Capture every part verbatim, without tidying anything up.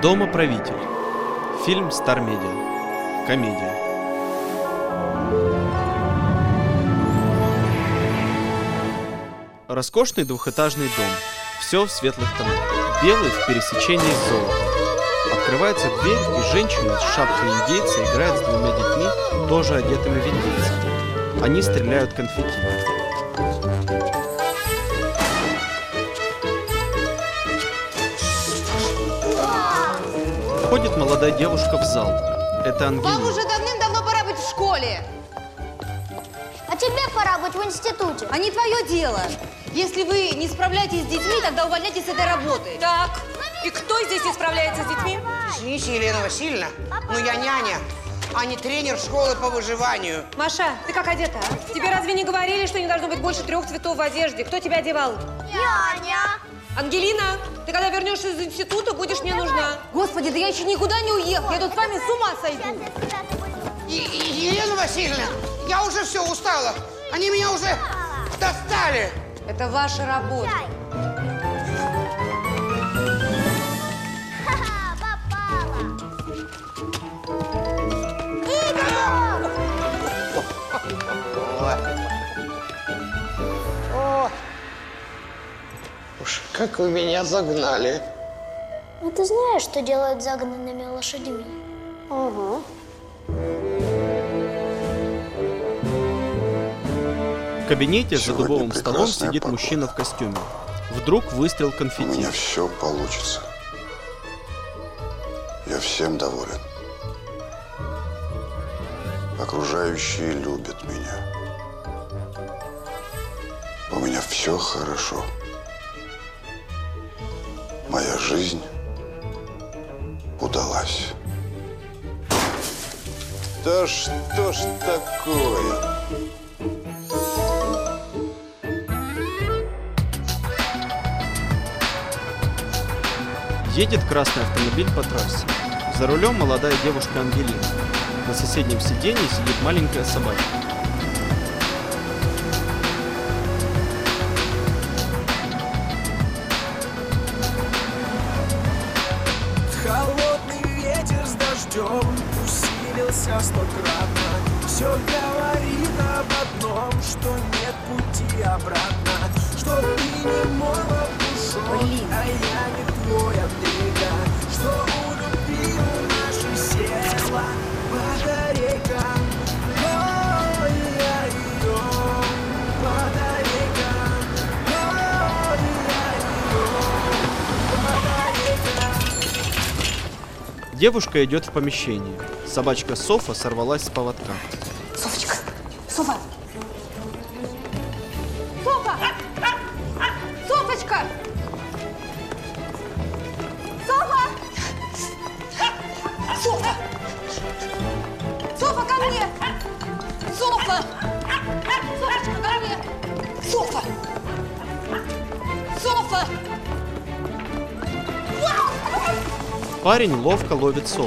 Домоправитель. Фильм Star Media. Комедия. Роскошный двухэтажный дом. Все в светлых тонах. Белый в пересечении с золотом. Открывается дверь, и женщина с шапкой индейца играет с двумя детьми, тоже одетыми в индейца. Они стреляют конфетти. Входит молодая девушка в зал. Это Ангелина. Вам уже давным-давно пора быть в школе. А тебе пора быть в институте. А не твое дело. Если вы не справляетесь с детьми, тогда увольняйтесь с этой работы. Так, и кто здесь не справляется с детьми? Извините, Елена Васильевна, но я няня, а не тренер школы по выживанию. Маша, ты как одета, а? Тебе разве не говорили, что не должно быть больше трех цветов в одежде? Кто тебя одевал? Няня. Ангелина, ты когда вернешься из института, будешь мне нужна. Господи, да я еще никуда не уехала. Я тут с вами с ума сойду. И, и, Елена Васильевна, я уже все устала. Они меня уже достали. Это ваша работа. Уж как вы меня загнали. Ну ты знаешь, что делают загнанными лошадьми? Угу. В кабинете за Сегодня дубовым столом прекрасная сидит погода. мужчина в костюме. Вдруг выстрел У конфетти. меня все получится. Я всем доволен. Окружающие любят меня. У меня все хорошо. Моя жизнь удалась. Да что ж такое? Едет красный автомобиль по трассе. За рулем молодая девушка Ангелина. На соседнем сиденье сидит маленькая собачка. Холодный ветер с дождем усилился стократно. Все говорит об одном, что нет пути обратно. Что ты не молод душой, а я не твой Андрейка. Что улюбил наши села батарейка. Ой, я ее батарейка. Ой, я ее батарейка. Девушка идет в помещение. Собачка Софа сорвалась с поводка. Софочка, Софа. Софа! Софочка! Софа! Софа! Софа, ко мне! Софа! Софочка, ко мне! Софа! Софа! Парень ловко ловит Софу.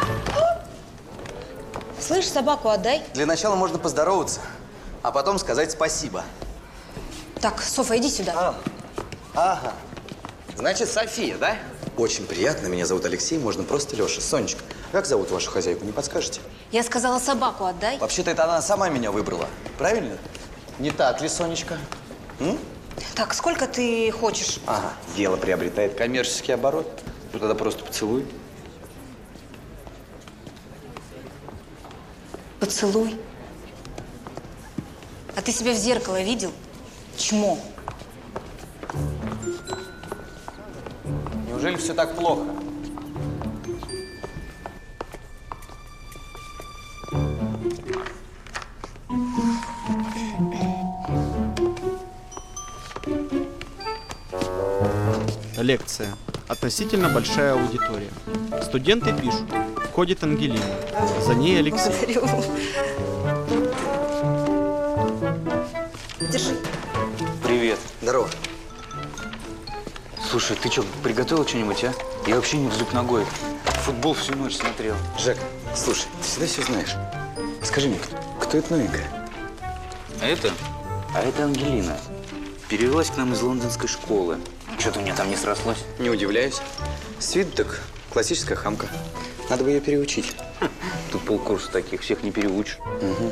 Слышь, собаку отдай. Для начала можно поздороваться, а потом сказать спасибо. Так, Софа, иди сюда. А, ага. Значит, София, да? Очень приятно. Меня зовут Алексей, можно просто Леша. Сонечка, как зовут вашу хозяйку, не подскажете? Я сказала, собаку отдай. Вообще-то это она сама меня выбрала. Правильно? Не так ли, Сонечка? М? Так, сколько ты хочешь? Ага. Дело приобретает коммерческий оборот. Ну тогда просто поцелуй. Поцелуй. А ты себя в зеркало видел? Чмо. Неужели все так плохо? Лекция. Относительно большая аудитория. Студенты пишут. Входит Ангелина. За ней Алексей. Благодарю. Держи. Привет. Здорово. Слушай, ты что, приготовил что-нибудь, а? Я вообще не в зуб ногой. Футбол всю ночь смотрел. Жек, слушай, ты всегда все знаешь. Скажи мне, кто это новенькая? А это? А это Ангелина. Перевелась к нам из лондонской школы. Что-то у меня там не срослось. Не удивляюсь. С виду так Классическая хамка. Надо бы ее переучить. Тут полкурса таких, всех не переучишь. Угу.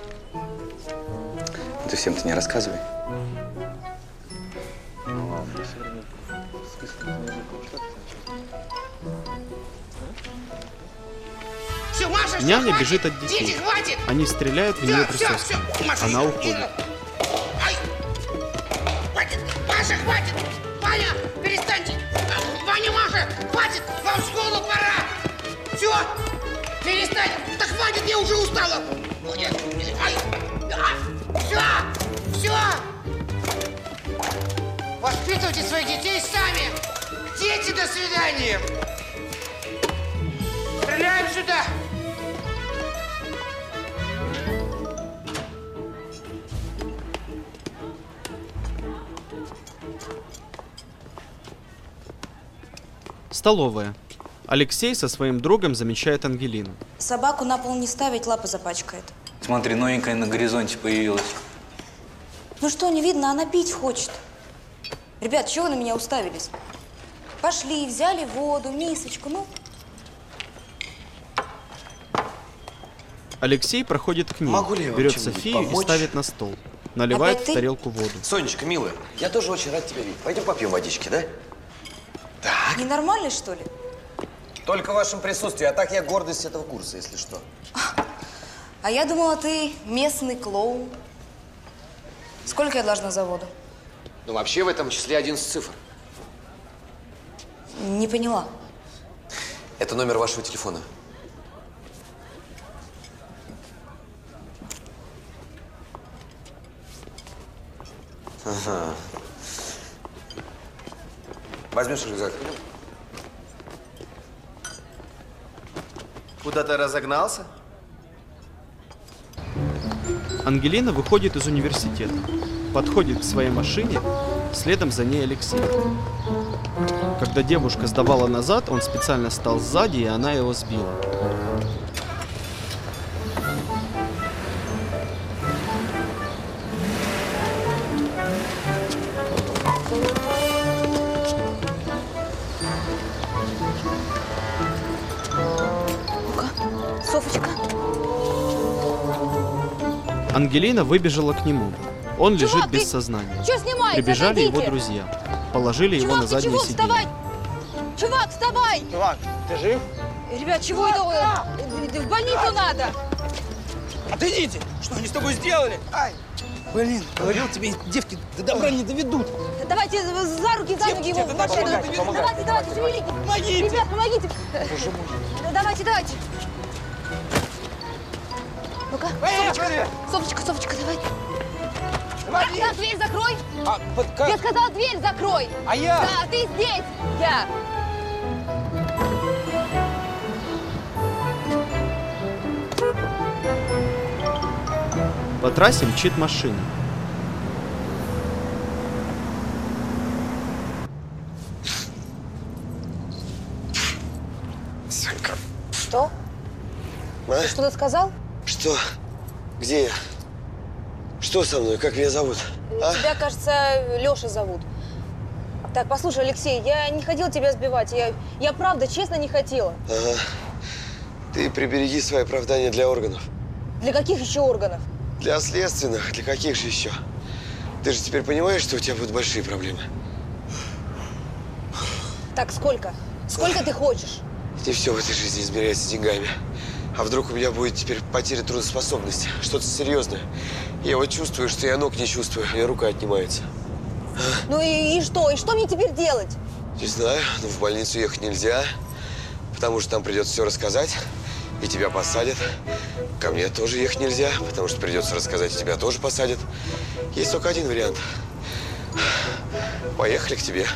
Ты всем-то не рассказывай. Все, Маша, Няня все, бежит хватит. от детей. Дети, хватит. Они стреляют в Все, нее все, присоской. все. Маша, Она не- уходит. Ай. Хватит. Маша, хватит. Ваня, перестаньте. Ваня, Маша, хватит. Вам в школу пора. Все. Перестань. Да хватит, я уже устала. Ай. Все. Все. Воспитывайте своих детей сами. Дети, до свидания. Стреляем сюда. Столовая. Алексей со своим другом замечает Ангелину. Собаку на пол не ставить, лапы запачкает. Смотри, новенькая на горизонте появилась. Ну что, не видно, она пить хочет. Ребят, чего вы на меня уставились? Пошли, взяли воду, мисочку, ну. Алексей проходит к ней, Могу ли я вам берет чем-нибудь Софию и помочь? ставит на стол. Наливает Опять в ты? тарелку воду. Сонечка, милая, я тоже очень рад тебя видеть. Пойдем попьем водички, да? Так. Ненормальный, что ли? Только в вашем присутствии, а так я гордость этого курса, если что. А я думала, ты местный клоун. Сколько я должна за воду? Ну, вообще в этом числе одиннадцать цифр. Не поняла. Это номер вашего телефона. Ага. Возьмешь рюкзак? Куда ты разогнался? Ангелина выходит из университета, подходит к своей машине, следом за ней Алексей. Когда девушка сдавала назад, он специально стал сзади, и она его сбила. Софочка. Ангелина выбежала к нему. Он Чувак, лежит без ты сознания. чё снимаете? Прибежали его Отойдите. друзья. Положили его Чувак, на ты заднее чего? сиденье. Вставай! Чувак, вставай! Чувак, ты жив? Ребят, чего это? Э, В больницу надо! Отойдите! Что они с тобой сделали? Ай! Блин, говорил тебе, девки до добра не доведут. Давайте за руки, за ноги его в машину. помогайте, помогайте. Давайте, давайте, шевелите. Помогите! Ребят, помогите. Давайте, давайте. Ну-ка, Поехали! Софочка, Софочка, давай. Давай! Так, дверь закрой. А, под как? Я сказала, дверь закрой. А я? Да, ты здесь. Я. По трассе мчит машина. Что? А? Ты что-то сказал? Что? Где я? Что со мной? Как меня зовут? А? Тебя, кажется, Леша зовут. Так, послушай, Алексей, я не хотела тебя сбивать. Я, я правда, честно, не хотела. Ага. Ты прибереги свои оправдания для органов. Для каких еще органов? Для следственных. Для каких же еще? Ты же теперь понимаешь, что у тебя будут большие проблемы. Так, сколько? Сколько ты хочешь? Не все в этой жизни измеряется деньгами. А вдруг у меня будет теперь потеря трудоспособности? Что-то серьезное. Я вот чувствую, что я ног не чувствую. У меня рука отнимается. Ну и, и что? И что мне теперь делать? Не знаю, но в больницу ехать нельзя. Потому что там придется все рассказать. И тебя посадят. Ко мне тоже ехать нельзя, потому что придется рассказать, и тебя тоже посадят. Есть только один вариант. Поехали к тебе.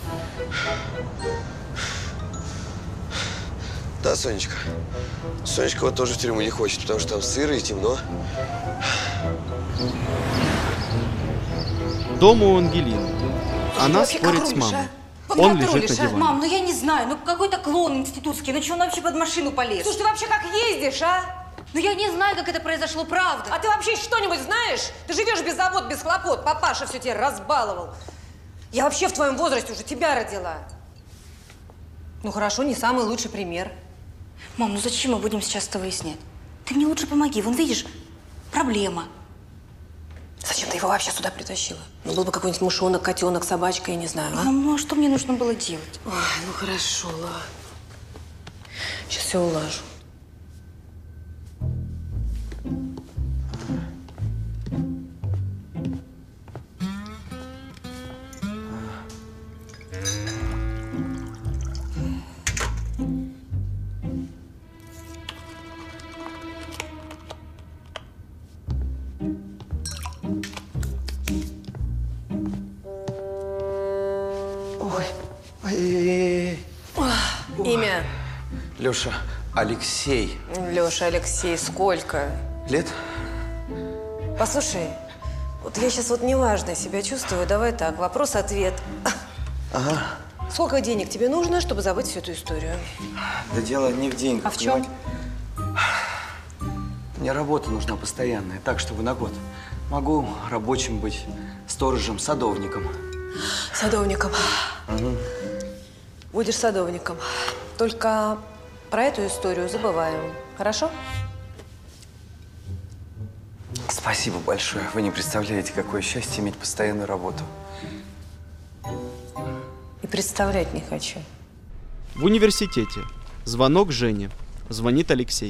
Да, Сонечка. Сонечка вот тоже в тюрьму не хочет, потому что там сыро и темно. Дома у Ангелины. Она вообще спорит как с рулишь, мамой. а? Он Как ты лежит рулишь, на а? диване. Мам, ну я не знаю, ну какой-то клоун институтский, ну что он вообще под машину полез? Слушай, ты вообще как ездишь, а? Ну я не знаю, как это произошло, правда. А ты вообще что-нибудь знаешь? Ты живешь без забот, без хлопот. Папаша все тебе разбаловал. Я вообще в твоем возрасте уже тебя родила. Ну хорошо, не самый лучший пример. Мам, ну зачем мы будем сейчас это выяснять? Ты мне лучше помоги. Вон, видишь, проблема. Зачем ты его вообще сюда притащила? Ну, был бы какой-нибудь мышонок, котенок, собачка, я не знаю, а? Мам, ну а что мне нужно было делать? Ой, ну хорошо, ладно. Сейчас все улажу. Имя? Леша, Алексей. Леша, Алексей, сколько? Лет? Послушай, вот я сейчас вот неважно себя чувствую. Давай так, вопрос-ответ. Ага. Сколько денег тебе нужно, чтобы забыть всю эту историю? Да дело не в деньгах. А в чем? Мне работа нужна постоянная, так, чтобы на год. Могу рабочим быть, сторожем, садовником. Садовником. Угу. Будешь садовником. Только про эту историю забываем. Хорошо? Спасибо большое. Вы не представляете, какое счастье иметь постоянную работу. И представлять не хочу. В университете. Звонок Жене. Звонит Алексей.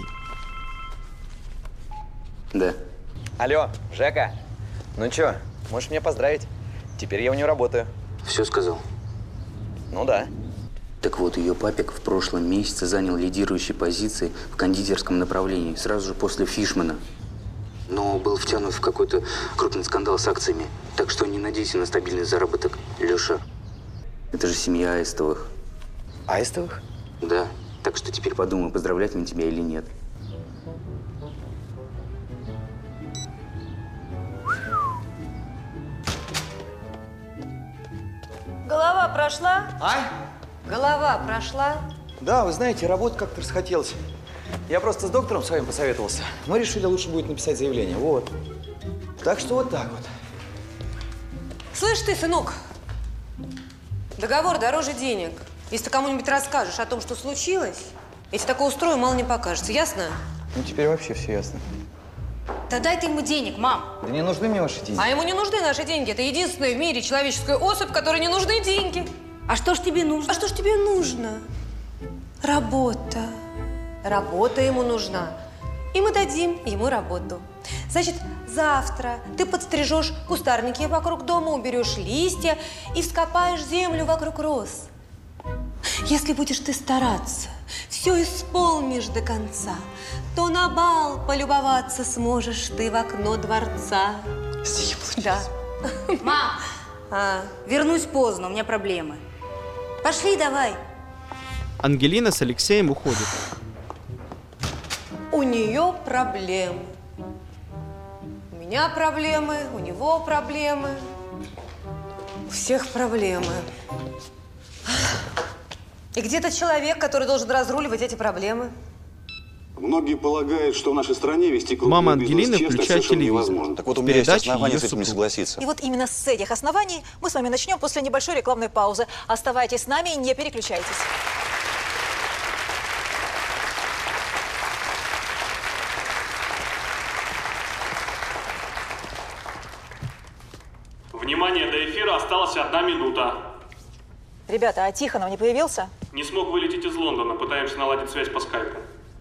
Да. Алло, Жека. Ну чё, можешь меня поздравить? Теперь я у нее работаю. Все сказал? Ну да. Так вот, ее папик в прошлом месяце занял лидирующие позиции в кондитерском направлении, сразу же после Фишмана. Но был втянут в какой-то крупный скандал с акциями. Так что не надейся на стабильный заработок, Леша. Это же семья Аистовых. Аистовых? Да. Так что теперь подумай, поздравлять мне тебя или нет. Голова прошла? А? Голова прошла? Да, вы знаете, работа как-то расхотелась. Я просто с доктором с вами посоветовался. Мы решили, лучше будет написать заявление. Вот. Так что вот так вот. Слышь ты, сынок, договор дороже денег. Если ты кому-нибудь расскажешь о том, что случилось, я тебе такое устрою, мало не покажется. Ясно? Ну, теперь вообще все ясно. Да дай ты ему денег, мам. Да не нужны мне ваши деньги. А ему не нужны наши деньги. Это единственная в мире человеческая особь, которой не нужны деньги. А что ж тебе нужно? А что ж тебе нужно? Работа. Работа ему нужна. И мы дадим ему работу. Значит, завтра ты подстрижешь кустарники вокруг дома, уберешь листья и вскопаешь землю вокруг роз. Если будешь ты стараться, все исполнишь до конца, то на бал полюбоваться сможешь ты в окно дворца. Стихи получились. Да. Мам, А, вернусь поздно, у меня проблемы. Пошли давай. Ангелина с Алексеем уходит. у нее проблемы. У меня проблемы, у него проблемы. У всех проблемы. И где тот человек, который должен разруливать эти проблемы? Многие полагают, что в нашей стране вести крупный Мама бизнес Ангелины честно включает совершенно телевизор. невозможно. Так вот, у меня есть основания с этим не согласиться. И вот именно с этих оснований мы с вами начнем после небольшой рекламной паузы. Оставайтесь с нами и не переключайтесь. Внимание, до эфира осталась одна минута. Ребята, а Тихонов не появился? Не смог вылететь из Лондона, пытаемся наладить связь по скайпу.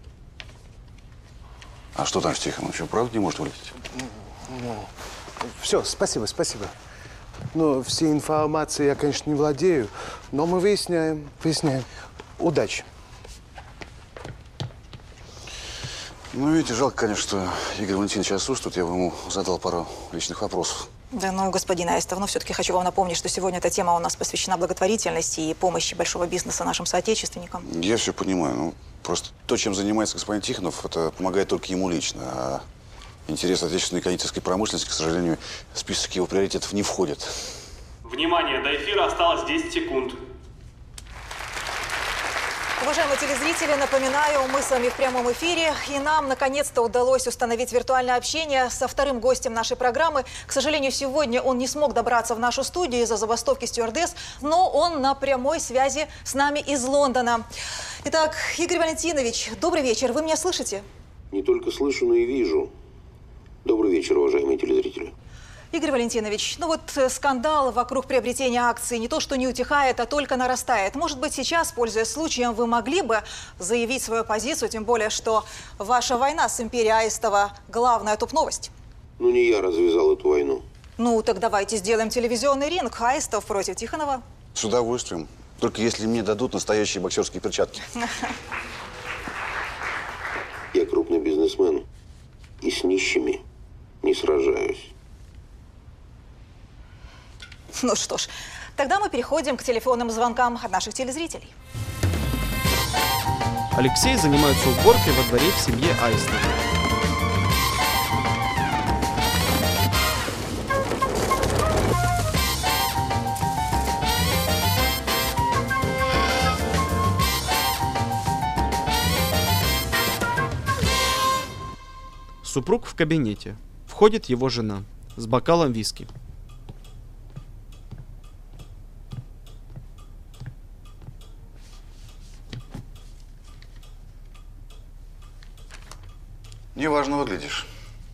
А что там с Тихоном? Что, правда не может вылететь? Ну, все, спасибо, спасибо. Ну, всей информацией я, конечно, не владею, но мы выясняем, выясняем. Удачи. Ну, видите, жалко, конечно, что Игорь Валентинович отсутствует. Я бы ему задал пару личных вопросов. Да, ну, господин Аистов, но все-таки хочу вам напомнить, что сегодня эта тема у нас посвящена благотворительности и помощи большого бизнеса нашим соотечественникам. Я все понимаю. Ну, просто то, чем занимается господин Тихонов, это помогает только ему лично. А интерес отечественной кондитерской промышленности, к сожалению, в список его приоритетов не входит. Внимание, до эфира осталось десять секунд. Уважаемые телезрители, напоминаю, мы с вами в прямом эфире, и нам наконец-то удалось установить виртуальное общение со вторым гостем нашей программы. К сожалению, сегодня он не смог добраться в нашу студию из-за забастовки стюардесс, но он на прямой связи с нами из Лондона. Итак, Игорь Валентинович, добрый вечер. Вы меня слышите? Не только слышу, но и вижу. Добрый вечер, уважаемые телезрители. Игорь Валентинович, ну вот скандал вокруг приобретения акций не то что не утихает, а только нарастает. Может быть, сейчас, пользуясь случаем, вы могли бы заявить свою позицию, тем более, что ваша война с империей Аистова – главная топ-новость. Ну, не я развязал эту войну. Ну, так давайте сделаем телевизионный ринг Аистов против Тихонова. С удовольствием. Только если мне дадут настоящие боксерские перчатки. Я крупный бизнесмен и с нищими не сражаюсь. Ну что ж, тогда мы переходим к телефонным звонкам от наших телезрителей. Алексей занимается уборкой во дворе в семье Аистова. Супруг в кабинете. Входит его жена с бокалом виски. Неважно выглядишь.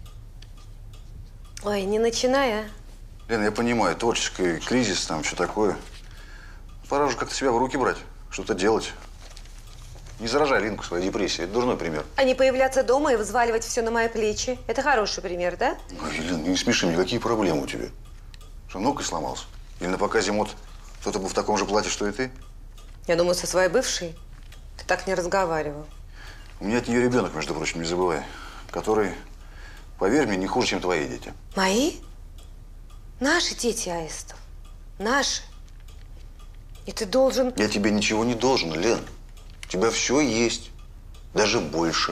Ой, не начинай, а. Лена, я понимаю, творческий кризис, там, все такое. Пора уже как-то себя в руки брать, что-то делать. Не заражай Линку своей депрессией, это дурной пример. А не появляться дома и взваливать все на мои плечи. Это хороший пример, да? Ой, Лен, не смеши меня, какие проблемы у тебя? Что, ноготь сломался? Или на показе мод кто-то был в таком же платье, что и ты? Я думаю, со своей бывшей ты так не разговаривал. У меня от нее ребенок, между прочим, не забывай. Который, поверь мне, не хуже, чем твои дети. Мои? Наши дети, Аистов. Наши. И ты должен… Я тебе ничего не должен, Лен. У тебя все есть. Даже больше.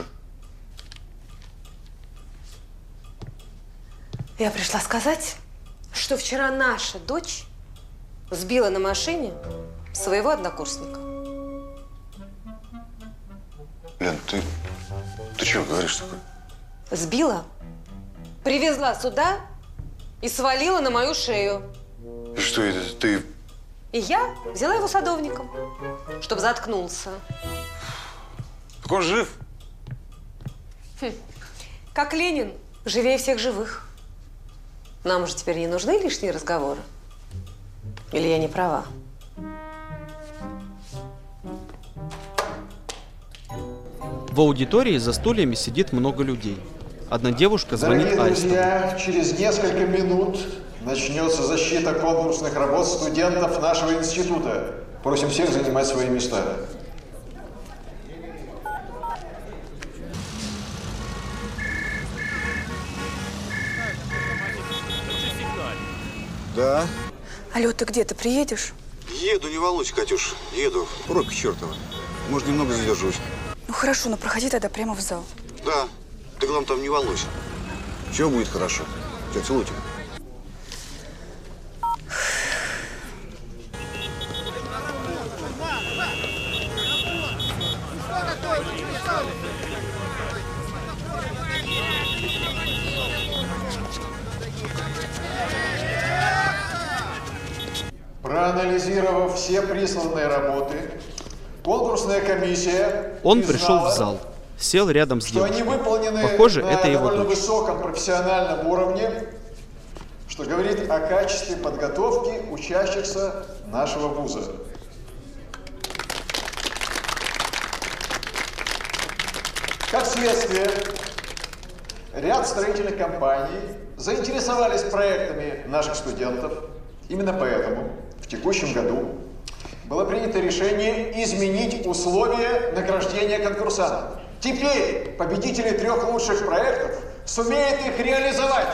Я пришла сказать, что вчера наша дочь сбила на машине своего однокурсника. Лен, ты… Ты чего говоришь такое? Сбила, привезла сюда и свалила на мою шею. И что это ты… И я взяла его садовником, чтобы заткнулся. Так он жив? Хм. Как Ленин, живее всех живых. Нам же теперь не нужны лишние разговоры. Или я не права? В аудитории за стульями сидит много людей. Одна девушка звонит Дорогие Аистову. друзья, через несколько минут начнется защита конкурсных работ студентов нашего института. Просим всех занимать свои места. Да. Алло, ты где? Ты приедешь? Еду, не волнуйся, Катюш. Еду. Пробка чертова. Может, немного задержусь. Ну хорошо, но проходи тогда прямо в зал. Да. Ты, главное, там не волнуйся. Все будет хорошо. Все, целую тебя. Проанализировав все присланные работы, конкурсная комиссия Он пришел в зал, сел рядом с что они девушкой. выполнены Похоже, на это его довольно дочь. высоком профессиональном уровне, что говорит о качестве подготовки учащихся нашего вуза. Как следствие, ряд строительных компаний заинтересовались проектами наших студентов. Именно поэтому в текущем году было принято решение изменить условия награждения конкурсантов. Теперь победители трех лучших проектов сумеют их реализовать.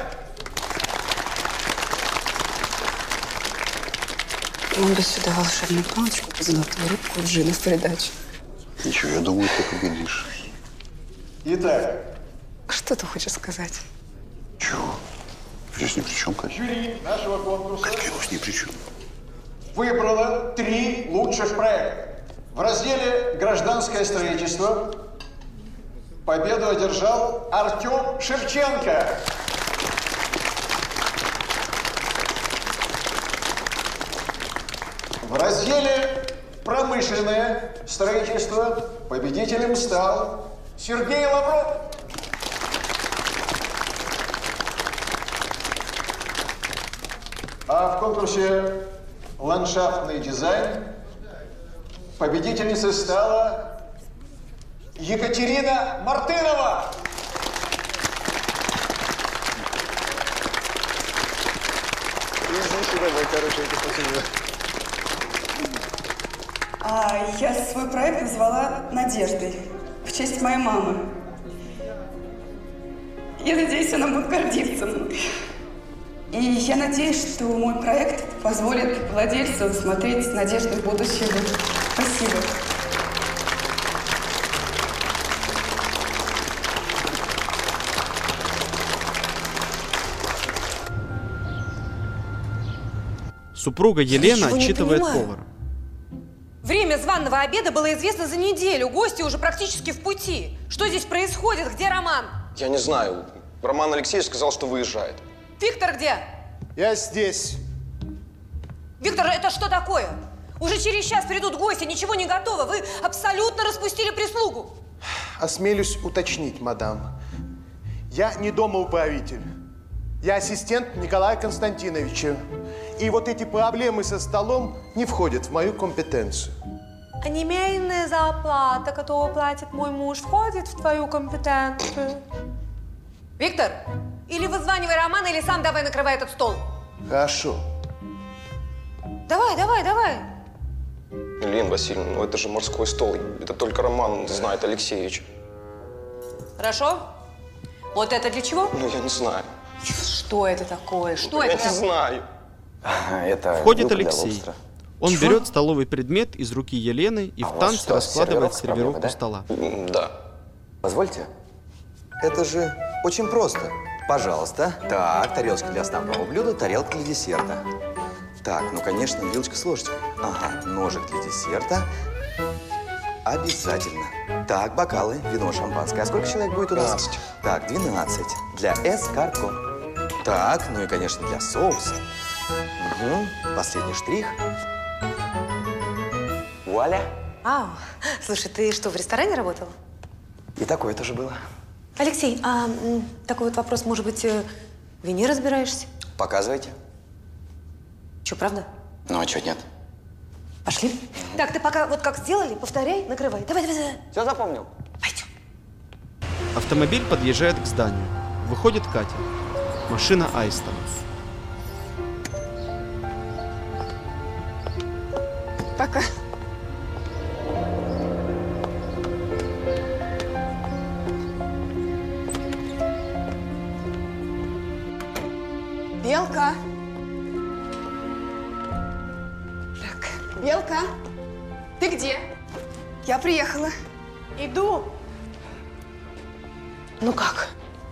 Он бы сюда волшебную палочку, золотую рыбку, джина в придачу. Ничего, я думаю, ты победишь. Итак. Что ты хочешь сказать? Чего? Здесь ни при чем, Катя. Жюри нашего конкурса Катя, ни при чем. выбрала три лучших проекта. В разделе «Гражданское строительство» победу одержал Артем Шевченко. В разделе «Промышленное строительство» победителем стал Сергей Лавров. А в конкурсе «Ландшафтный дизайн» победительницей стала Екатерина Мартынова. А я свой проект назвала «Надеждой» в честь моей мамы. Я надеюсь, она будет гордиться мной. И я надеюсь, что мой проект позволит владельцу смотреть с надеждой в будущее. Спасибо. Супруга Елена Ничего не отчитывает понимаю. повара. Время званого обеда было известно за неделю. Гости уже практически в пути. Что здесь происходит? Где Роман? Я не знаю. Роман Алексеевич сказал, что выезжает. Виктор где? Я здесь. Виктор, это что такое? Уже через час придут гости, ничего не готово. Вы абсолютно распустили прислугу. Осмелюсь уточнить, мадам. Я не домоуправитель. Я ассистент Николая Константиновича. И вот эти проблемы со столом не входят в мою компетенцию. А немейная зарплата, которую платит мой муж, входит в твою компетенцию? Виктор, или вызванивай Романа, или сам давай накрывай этот стол. Хорошо. Давай, давай, давай. Елена Васильевна, ну это же морской стол. Это только Роман знает Алексеевич. Хорошо. Вот это для чего? Ну, я не знаю. Что это такое? Что Я это? не знаю. Это Входит вилка для Алексей. лобстера. Он Чего? берет столовый предмет из руки Елены и А в у вас танце что, раскладывает сервировка сервировку проблема, да? стола. Да. Позвольте. Это же очень просто. Пожалуйста. Так, тарелочка для основного блюда, тарелка для десерта. Так, ну, конечно, вилочка с ложечкой. Ага, ножик для десерта. Обязательно. Так, бокалы, вино, шампанское. А сколько человек будет у нас? двенадцать. Так, двенадцать. Для эскарго. Так, ну и, конечно, для соуса. Угу. Последний штрих. Вуаля. А, слушай, ты что, в ресторане работала? И такое тоже было. Алексей, а м, такой вот вопрос, может быть, э, в вине разбираешься? Показывайте. Че, правда? Ну, а что нет? Пошли. Так, ты пока вот как сделали, повторяй, накрывай. Давай, давай, давай. Все запомнил? Автомобиль подъезжает к зданию. Выходит Катя. Машина Аиста. Пока. Белка. Так, Белка, ты где? Я приехала. Иду. Ну как?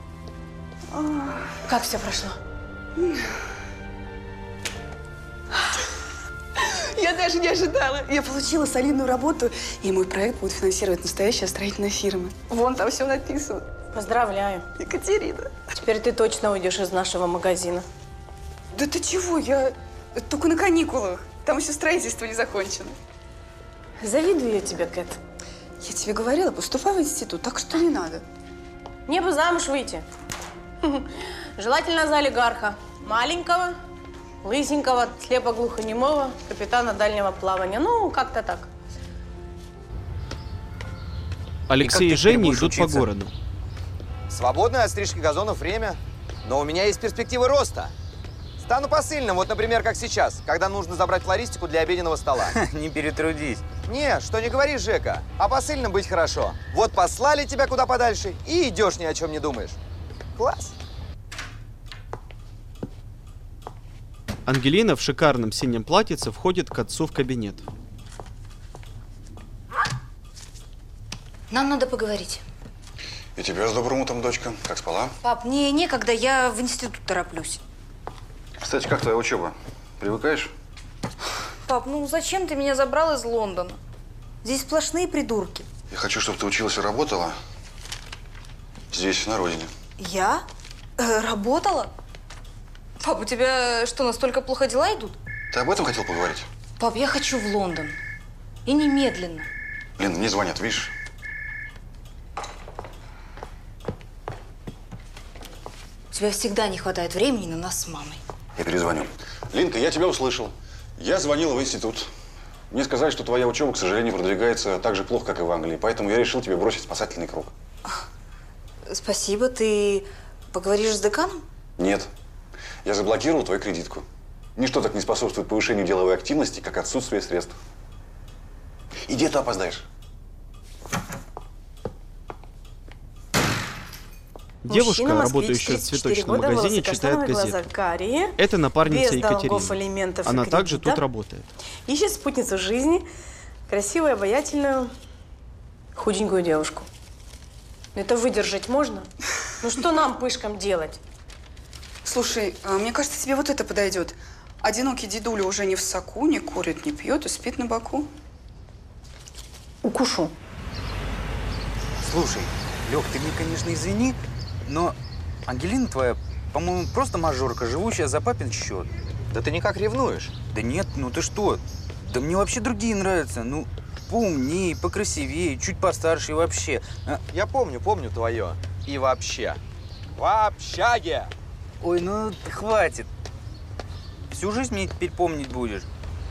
Как все прошло? Я даже не ожидала. Я получила солидную работу, и мой проект будет финансировать настоящая строительная фирма. Вон там все написано. Поздравляю. Екатерина. Теперь ты точно уйдешь из нашего магазина. Да ты чего? Я только на каникулах. Там еще строительство не закончено. Завидую я тебе, Кэт. Я тебе говорила, поступай в институт, так что не надо. Мне бы замуж выйти. Желательно за олигарха. Маленького, лысенького, слепо-глухонемого, капитана дальнего плавания. Ну, как-то так. Алексей и, И как ты Женя будешь идут по учиться? городу. Свободное от стрижки газонов время, но у меня есть перспективы роста. Стану посыльным, вот, например, как сейчас, когда нужно забрать флористику для обеденного стола. Не перетрудись. Не, что не говори, Жека, а посыльным быть хорошо. Вот послали тебя куда подальше и идешь, ни о чем не думаешь. Класс. Ангелина в шикарном синем платьице входит к отцу в кабинет. Нам надо поговорить. И тебя с добрым утром, дочка. Как спала? Пап, мне некогда, я в институт тороплюсь. Кстати, как твоя учеба? Привыкаешь? Пап, ну зачем ты меня забрал из Лондона? Здесь сплошные придурки. Я хочу, чтобы ты училась и работала здесь, на родине. Я? Э, работала? Пап, у тебя что, настолько плохо дела идут? Ты об этом хотел поговорить? Пап, я хочу в Лондон. И немедленно. Блин, мне звонят, видишь? У тебя всегда не хватает времени на нас с мамой. Я перезвоню. Линка, я тебя услышал. Я звонил в институт. Мне сказали, что твоя учеба, к сожалению, продвигается так же плохо, как и в Англии. Поэтому я решил тебе бросить спасательный круг. Спасибо. Ты поговоришь с деканом? Нет. Я заблокировал твою кредитку. Ничто так не способствует повышению деловой активности, как отсутствие средств. Иди, а то опоздаешь. Девушка, Мужчина, работающая в цветочном года, магазине, читает глаза газету. карие, Это напарница без долгов, Екатерина. алиментов и Она кредита. также тут работает. Ищет спутницу жизни, красивую, обаятельную, худенькую девушку. Это выдержать можно? Ну что нам, пышкам, делать? Слушай, а мне кажется, тебе вот это подойдет. Одинокий дедуля уже не в соку, не курит, не пьет и спит на боку. Укушу. Слушай, Лёх, ты мне, конечно, извини, но Ангелина твоя, по-моему, просто мажорка, живущая за папин счет. Да ты никак ревнуешь? Да нет, ну ты что? Да мне вообще другие нравятся. Ну, поумнее, покрасивее, чуть постарше и вообще. А... Я помню, помню твое. И вообще. В общаге! Ой, ну хватит. Всю жизнь мне теперь помнить будешь.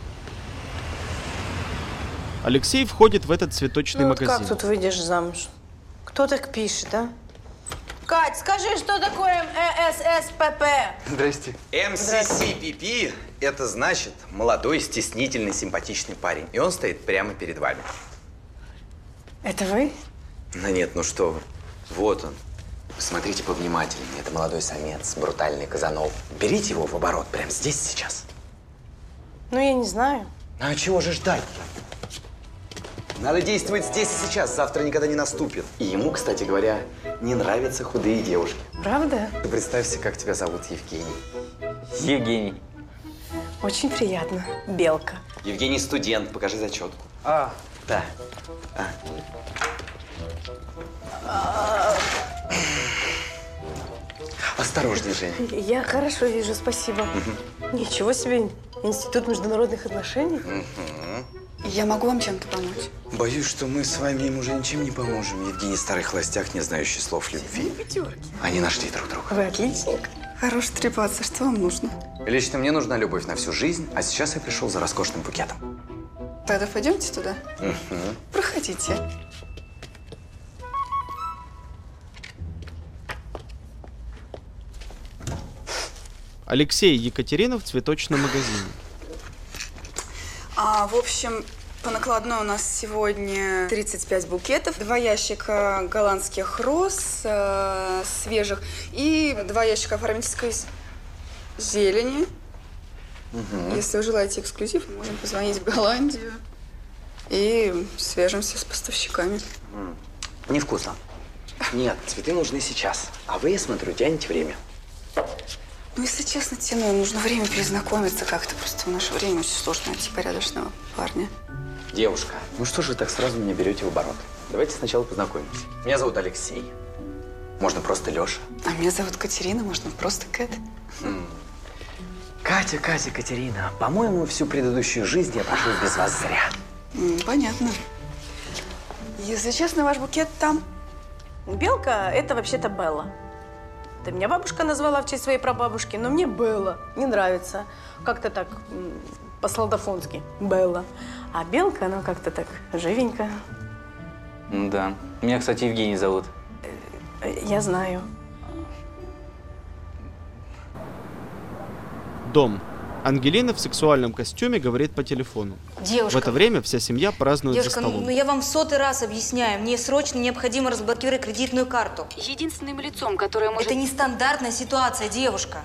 Алексей входит в этот цветочный Ну вот магазин. как тут выйдешь замуж? Кто так пишет, а? Кать, скажи, что такое э эс эс пэ пэ? Здрасте. эм си си пи пи – это значит молодой, стеснительный, симпатичный парень. И он стоит прямо перед вами. Это вы? Ну нет, ну что вы. Вот он. Посмотрите повнимательнее. Это молодой самец, брутальный Казанов. Берите его в оборот прямо здесь, сейчас. Ну, я не знаю. А чего же ждать-то? Надо действовать здесь и сейчас, завтра никогда не наступит. И ему, кстати говоря, не нравятся худые девушки. Правда? Ты представься, как тебя зовут, Евгений. Евгений. Очень приятно. Белка. Евгений студент, покажи зачетку. А. Да. А. Осторожней, Жень. Я хорошо вижу, спасибо. Угу. Ничего себе, Институт международных отношений. Угу. Я могу вам чем-то помочь? Боюсь, что мы с вами им уже ничем не поможем. Евгений старый холостяк, не знающий слов любви. Они нашли друг друга. Вы отличник. Хорош трепаться. Что вам нужно? Лично мне нужна любовь на всю жизнь, а сейчас я пришел за роскошным букетом. Тогда пойдемте туда. Угу. Проходите. Алексей и Екатерина в цветочном магазине. А, в общем, по накладной у нас сегодня тридцать пять букетов, два ящика голландских роз э, свежих и два ящика оформительской зелени. Угу. Если вы желаете эксклюзив, мы можем позвонить в Голландию и свяжемся с поставщиками. Невкусно. Нет, цветы нужны сейчас. А вы, я смотрю, тянете время. Ну, если честно, тяну. Нужно время перезнакомиться как-то. Просто в наше время очень сложно найти порядочного парня. Девушка, ну что же вы так сразу меня берете в оборот? Давайте сначала познакомимся. Меня зовут Алексей. Можно просто Леша. А меня зовут Катерина. Можно просто Кэт. Хм. Катя, Катя, Катерина. По-моему, всю предыдущую жизнь я прожил без вас зря. М, понятно. Если честно, ваш букет там. Белка – это вообще-то Белла. Это меня бабушка назвала в честь своей прабабушки, но мне Белла не нравится. Как-то так по-солдафонски. Белла. А Белка, она как-то так живенько. Да. Меня, кстати, Евгений зовут. Я знаю. Дом. Ангелина в сексуальном костюме говорит по телефону. Девушка. В это время вся семья празднует Девушка, за столом. ну я вам в сотый раз объясняю. Мне срочно необходимо разблокировать кредитную карту. Единственным лицом, которое может… Это нестандартная ситуация, девушка.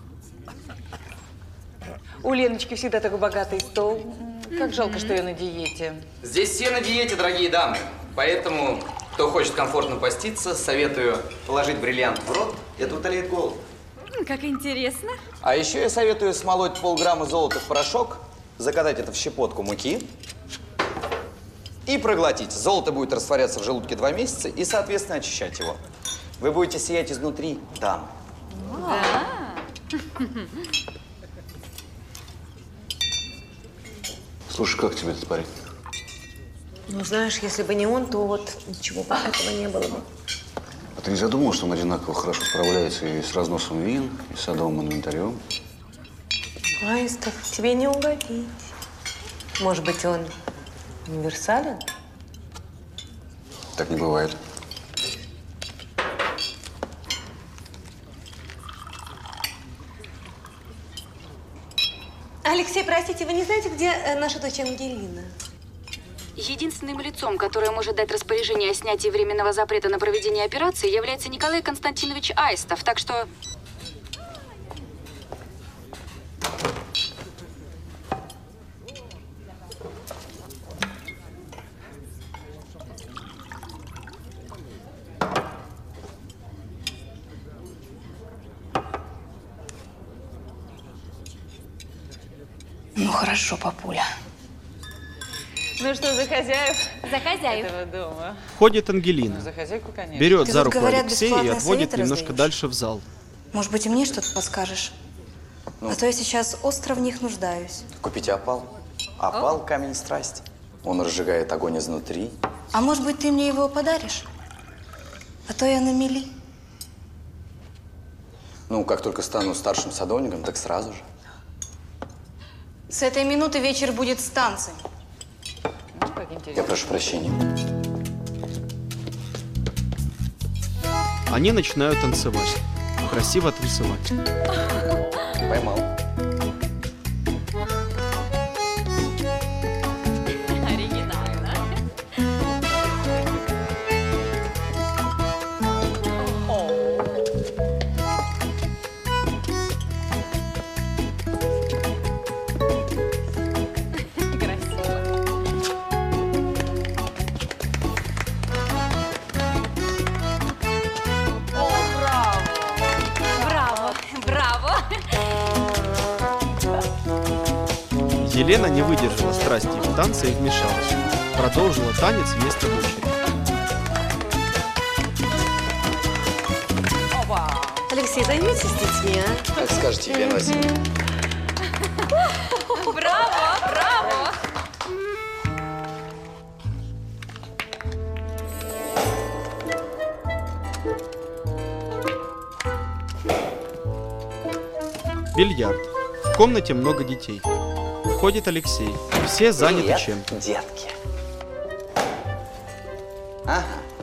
У Леночки всегда такой богатый стол. Как жалко, что я на диете. Здесь все на диете, дорогие дамы. Поэтому, кто хочет комфортно поститься, советую положить бриллиант в рот. Это утоляет голод. Как интересно. А еще я советую смолоть полграмма золота в порошок, закатать это в щепотку муки и проглотить. Золото будет растворяться в желудке два месяца и, соответственно, очищать его. Вы будете сиять изнутри, дамы. Да. Слушай, как тебе этот парень? Ну, знаешь, если бы не он, то вот ничего бы этого не было бы. А ты не задумал, что он одинаково хорошо справляется и с разносом вин, и с садовым инвентарем? Аистов, тебе не угодить. Может быть, он универсален? Так не бывает. Алексей, простите, вы не знаете, где э, наша дочь Ангелина? Единственным лицом, которое может дать распоряжение о снятии временного запрета на проведение операции, является Николай Константинович Аистов. Так что… Ну хорошо, папуля. Ну что, за хозяев? За хозяев. Этого дома. Входит Ангелина. За хозяйку, конечно. Берет Ты за вот, руку говорят, Алексея и бесплатные отводит советы немножко раздаешь? дальше в зал. Может быть, и мне что-то подскажешь? Ну. А то я сейчас остро в них нуждаюсь. Купите опал. Опал – камень страсти. Он разжигает огонь изнутри. А может быть, ты мне его подаришь? А то я на мели. Ну, как только стану старшим садовником, так сразу же. С этой минуты вечер будет с танцами. Ну, как интересно. Я прошу прощения. Они начинают танцевать. Красиво танцевать. Поймал. Оригинально. Елена не выдержала страсти в танце и вмешалась. Продолжила танец вместо дочери. Алексей, займитесь с детьми, а? Как скажете, Елена Васильевна. Браво, браво! Бильярд. В комнате много детей. Входит Алексей. Все заняты Привет, чем? детки. Ага.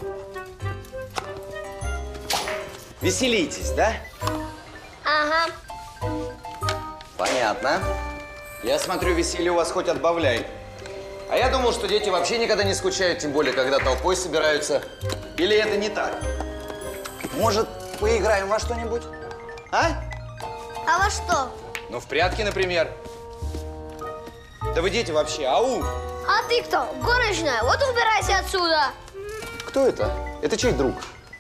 Веселитесь, да? Ага. Понятно. Я смотрю, веселье у вас хоть отбавляй. А я думал, что дети вообще никогда не скучают, тем более, когда толпой собираются. Или это не так? Может, поиграем во что-нибудь? А? А во что? Ну, в прятки, например. Да вы дети вообще, ау! А ты кто? Горничная? Вот убирайся отсюда. Кто это? Это чей друг?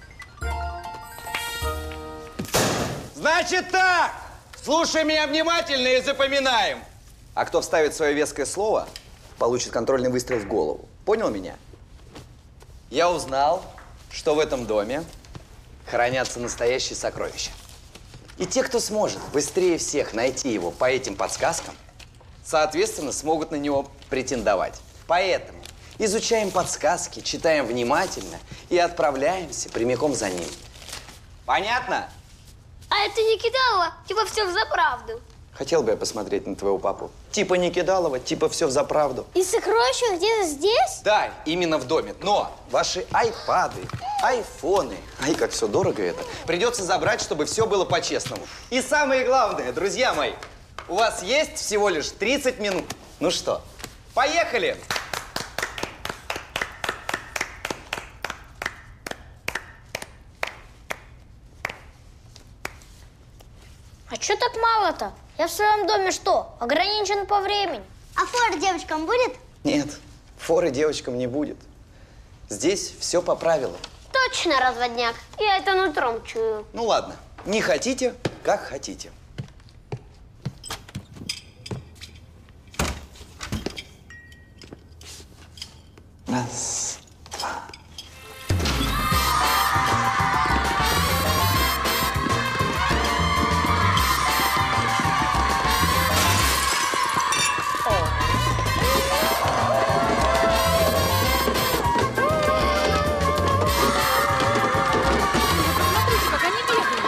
Значит так! Слушай меня внимательно и запоминаем. А кто вставит свое веское слово, получит контрольный выстрел в голову. Понял меня? Я узнал, что в этом доме хранятся настоящие сокровища. И те, кто сможет быстрее всех найти его по этим подсказкам, соответственно, смогут на него претендовать. Поэтому изучаем подсказки, читаем внимательно и отправляемся прямиком за ним. Понятно? А это не Кидалова, типа все за правду. Хотел бы я посмотреть на твоего папу. Типа не Кидалова, типа все взаправду. И сокровища где-то здесь? Да, именно в доме. Но ваши айпады, айфоны, ай, как все дорого это, придется забрать, чтобы все было по-честному. И самое главное, друзья мои, у вас есть всего лишь тридцать минут. Ну что, поехали! А что так мало-то? Я в своем доме что, ограничен по времени? А фора девочкам будет? Нет, форы девочкам не будет. Здесь все по правилам. Точно, разводняк. Я это нутром чую. Ну ладно, не хотите, как хотите. Раз, два. Пока не бегают.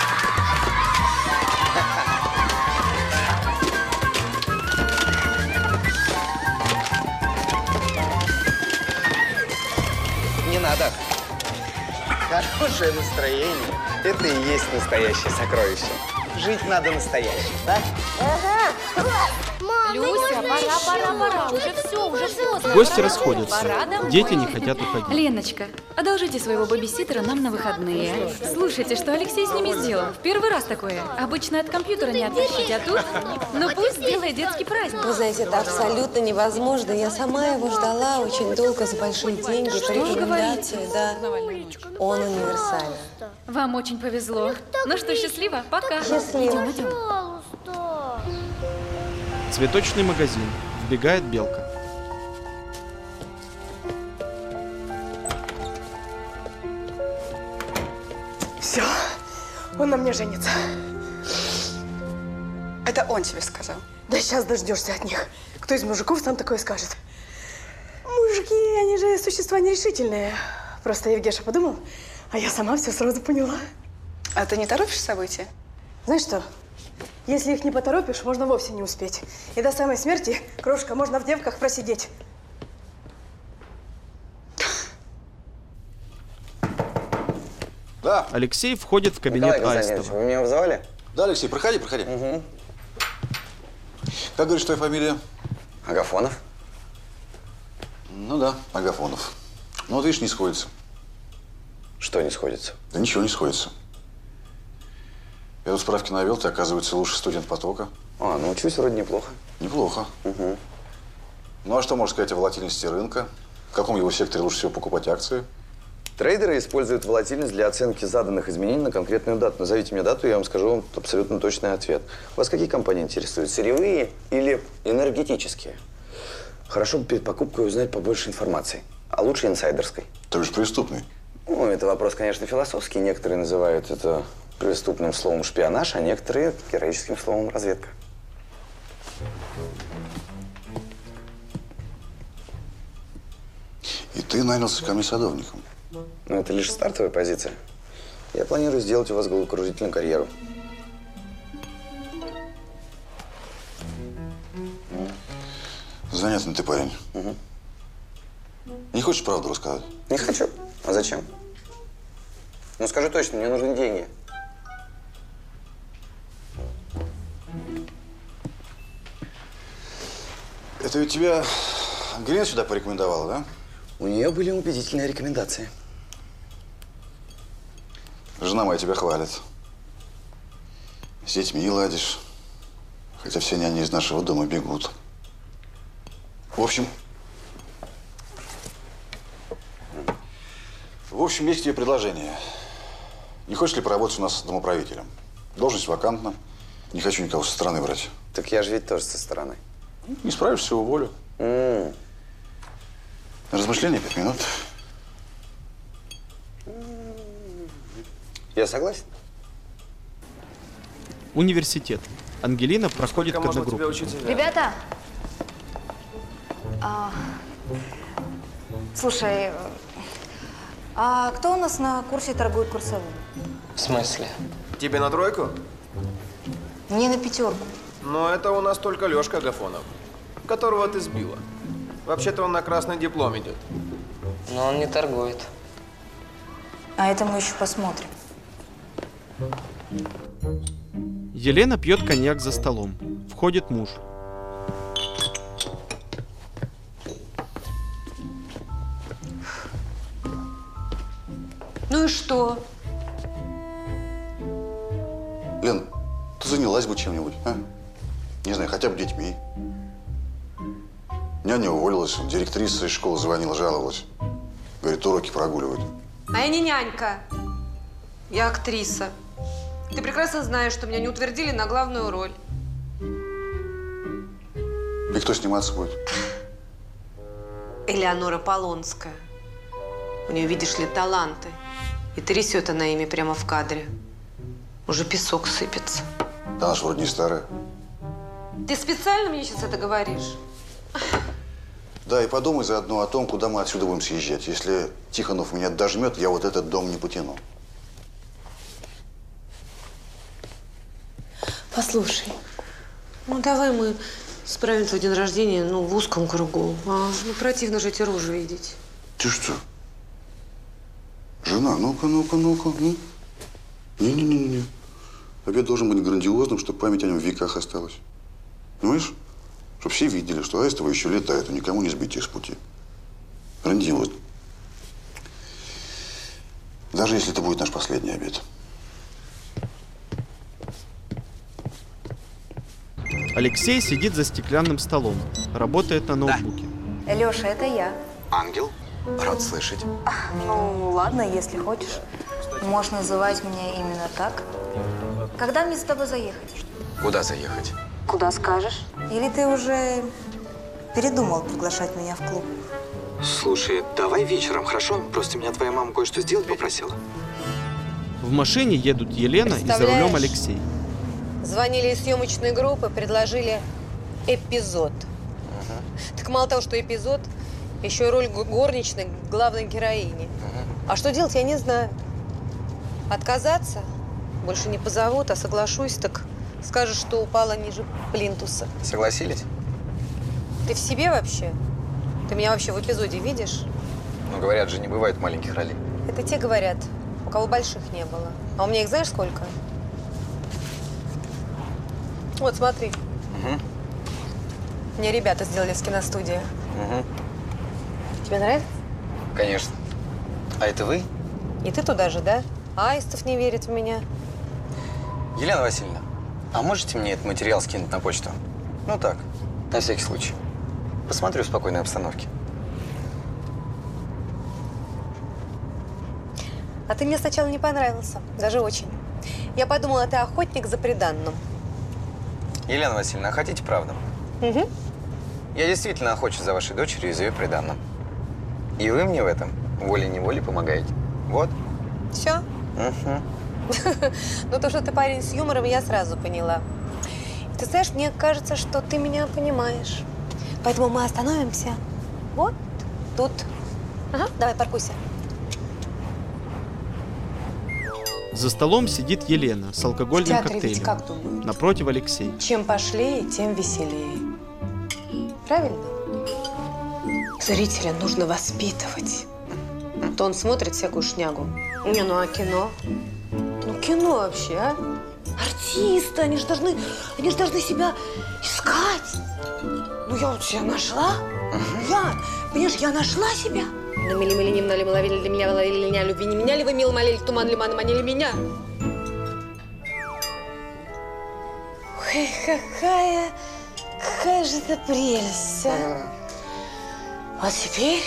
Не надо. Хорошее настроение – это и есть настоящее сокровище. Жить надо настоящим, да? Ага. Люся, пора, пора, пора. Уже все, уже поздно. Гости Пора расходятся. домой. Пора домой. Дети не хотят уходить. Леночка, одолжите своего бэбиситера нам на выходные. Слушайте, что Алексей с ними сделал. В первый раз такое. Обычно от компьютера не оттащить, а тут… Ну пусть сделает детский праздник. Вы знаете, это абсолютно невозможно. Я сама его ждала очень долго за большие деньги. Что по вы рекомендации, да. Он универсальный. Вам очень повезло. Ну что, счастливо? Пока. Счастливо. Идем, идем. Цветочный магазин. Вбегает белка. Все, он на мне женится. Это он тебе сказал? Да сейчас дождешься от них. Кто из мужиков сам такое скажет? Мужики, они же существа нерешительные. Просто Евгеша подумал, а я сама все сразу поняла. А ты не торопишь события? Знаешь что? Если их не поторопишь, можно вовсе не успеть. И до самой смерти, крошка, можно в девках просидеть. Да. Алексей входит в кабинет Николай Аистова. Константинович, вы меня вызывали? Да, Алексей, проходи, проходи. Угу. Как говоришь, твоя фамилия? Агафонов. Ну да, Агафонов. Ну вот видишь, не сходится. Что не сходится? Да ничего не сходится. Я тут справки навел, ты, оказывается, лучший студент потока. А, ну учусь вроде неплохо. Неплохо. Угу. Ну а что можешь сказать о волатильности рынка? В каком его секторе лучше всего покупать акции? Трейдеры используют волатильность для оценки заданных изменений на конкретную дату. Назовите мне дату, я вам скажу вам абсолютно точный ответ. Вас какие компании интересуют? Сырьевые или энергетические? Хорошо бы перед покупкой узнать побольше информации. А лучше инсайдерской. То бишь преступный? Ну, это вопрос, конечно, философский. Некоторые называют это преступным словом шпионаж, а некоторые героическим словом разведка. И ты нанялся ко мне садовником? Но это лишь стартовая позиция. Я планирую сделать у вас головокружительную карьеру. Занятный ты парень. Угу. Не хочешь правду рассказать? Не хочу. А зачем? Ну скажи точно, мне нужны деньги. Это ведь тебя Ангелина сюда порекомендовала, да? У нее были убедительные рекомендации. Жена моя тебя хвалит. С детьми ладишь. Хотя все няни из нашего дома бегут. В общем... В общем, есть тебе предложение. Не хочешь ли поработать у нас домоправителем? Должность вакантна. Не хочу никого со стороны брать. Так я же ведь тоже со стороны. Не справишься, уволю. Mm. Размышления пять минут. Я согласен. Университет. Ангелина проходит к одногруппнику. Ребята! А, слушай, а кто у нас на курсе торгует курсовым? В смысле? Тебе на тройку? Мне на пятерку. Но это у нас только Лёшка Агафонов, которого ты сбила. Вообще-то он на красный диплом идет. Но он не торгует. А это мы еще посмотрим. Елена пьет коньяк за столом. Входит муж. Ну и что? Лен, ты занялась бы чем-нибудь, а? Не знаю, хотя бы детьми. Няня уволилась, директриса из школы звонила, жаловалась. Говорит, уроки прогуливают. А я не нянька. Я актриса. Ты прекрасно знаешь, что меня не утвердили на главную роль. И кто сниматься будет? Элеонора Полонская. У нее, видишь ли, таланты. И трясет она ими прямо в кадре. Уже песок сыпется. Да она ж вроде не старая. Ты специально мне сейчас это говоришь? Да, и подумай заодно о том, куда мы отсюда будем съезжать. Если Тихонов меня дожмет, я вот этот дом не потяну. Послушай, ну давай мы справим твой день рождения, ну, в узком кругу. А? Ну, противно же эти рожи видеть. Ты что? Жена, ну-ка, ну-ка, ну-ка. Ну. Не-не-не-не. Обед должен быть грандиозным, чтобы память о нем в веках осталась. Понимаешь? Чтобы все видели, что Аистова еще летает, и никому не сбить их с пути. Грандиозно. Даже если это будет наш последний обед. Алексей сидит за стеклянным столом, работает на ноутбуке. Леша, это я. Ангел, рад слышать. Ну, ладно, если хочешь. Можешь называть меня именно так. Когда мне с тобой заехать? Куда заехать? Куда скажешь? Или ты уже передумал приглашать меня в клуб? Слушай, давай вечером, хорошо? Просто меня твоя мама кое-что сделать попросила. В машине едут Елена и за рулем Алексей. Звонили из съемочной группы, предложили эпизод. Uh-huh. Так мало того, что эпизод, еще и роль горничной главной героини. Uh-huh. А что делать, я не знаю. Отказаться? Больше не позовут, а соглашусь, так скажешь, что упала ниже плинтуса. Согласились? Ты в себе вообще? Ты меня вообще в эпизоде видишь? Ну, говорят же, не бывает маленьких ролей. Это те говорят, у кого больших не было. А у меня их знаешь сколько? Вот, смотри. Угу. Мне ребята сделали с киностудии. Угу. Тебе нравится? Конечно. А это вы? И ты туда же, да? Аистов не верит в меня. Елена Васильевна, а можете мне этот материал скинуть на почту? Ну так, на всякий случай. Посмотрю в спокойной обстановке. А ты мне сначала не понравился. Даже очень. Я подумала, ты охотник за приданным. Елена Васильевна, а хотите правду? Угу. Я действительно охочусь за вашей дочерью и за ее приданным. И вы мне в этом волей-неволей помогаете. Вот. Все? Угу. Ну, то, что ты парень с юмором, я сразу поняла. Ты знаешь, мне кажется, что ты меня понимаешь. Поэтому мы остановимся вот тут. Ага, давай, паркуйся. За столом сидит Елена с алкогольным В театре ведь коктейлем. как думаешь? Напротив Алексей. Чем пошлее, тем веселее. Правильно? Зрителя нужно воспитывать. То он смотрит всякую шнягу. Не, ну а кино? Ну кино вообще, а? Артисты, они же должны, они же должны себя искать. Ну я вот себя нашла. Я, понимаешь, я нашла себя. На мили мили не мнали, ловили для меня, ловили меня, любви не меняли, вы мил молили, туман лиман, манили меня. Ой, какая, какая же это прелесть, а? А теперь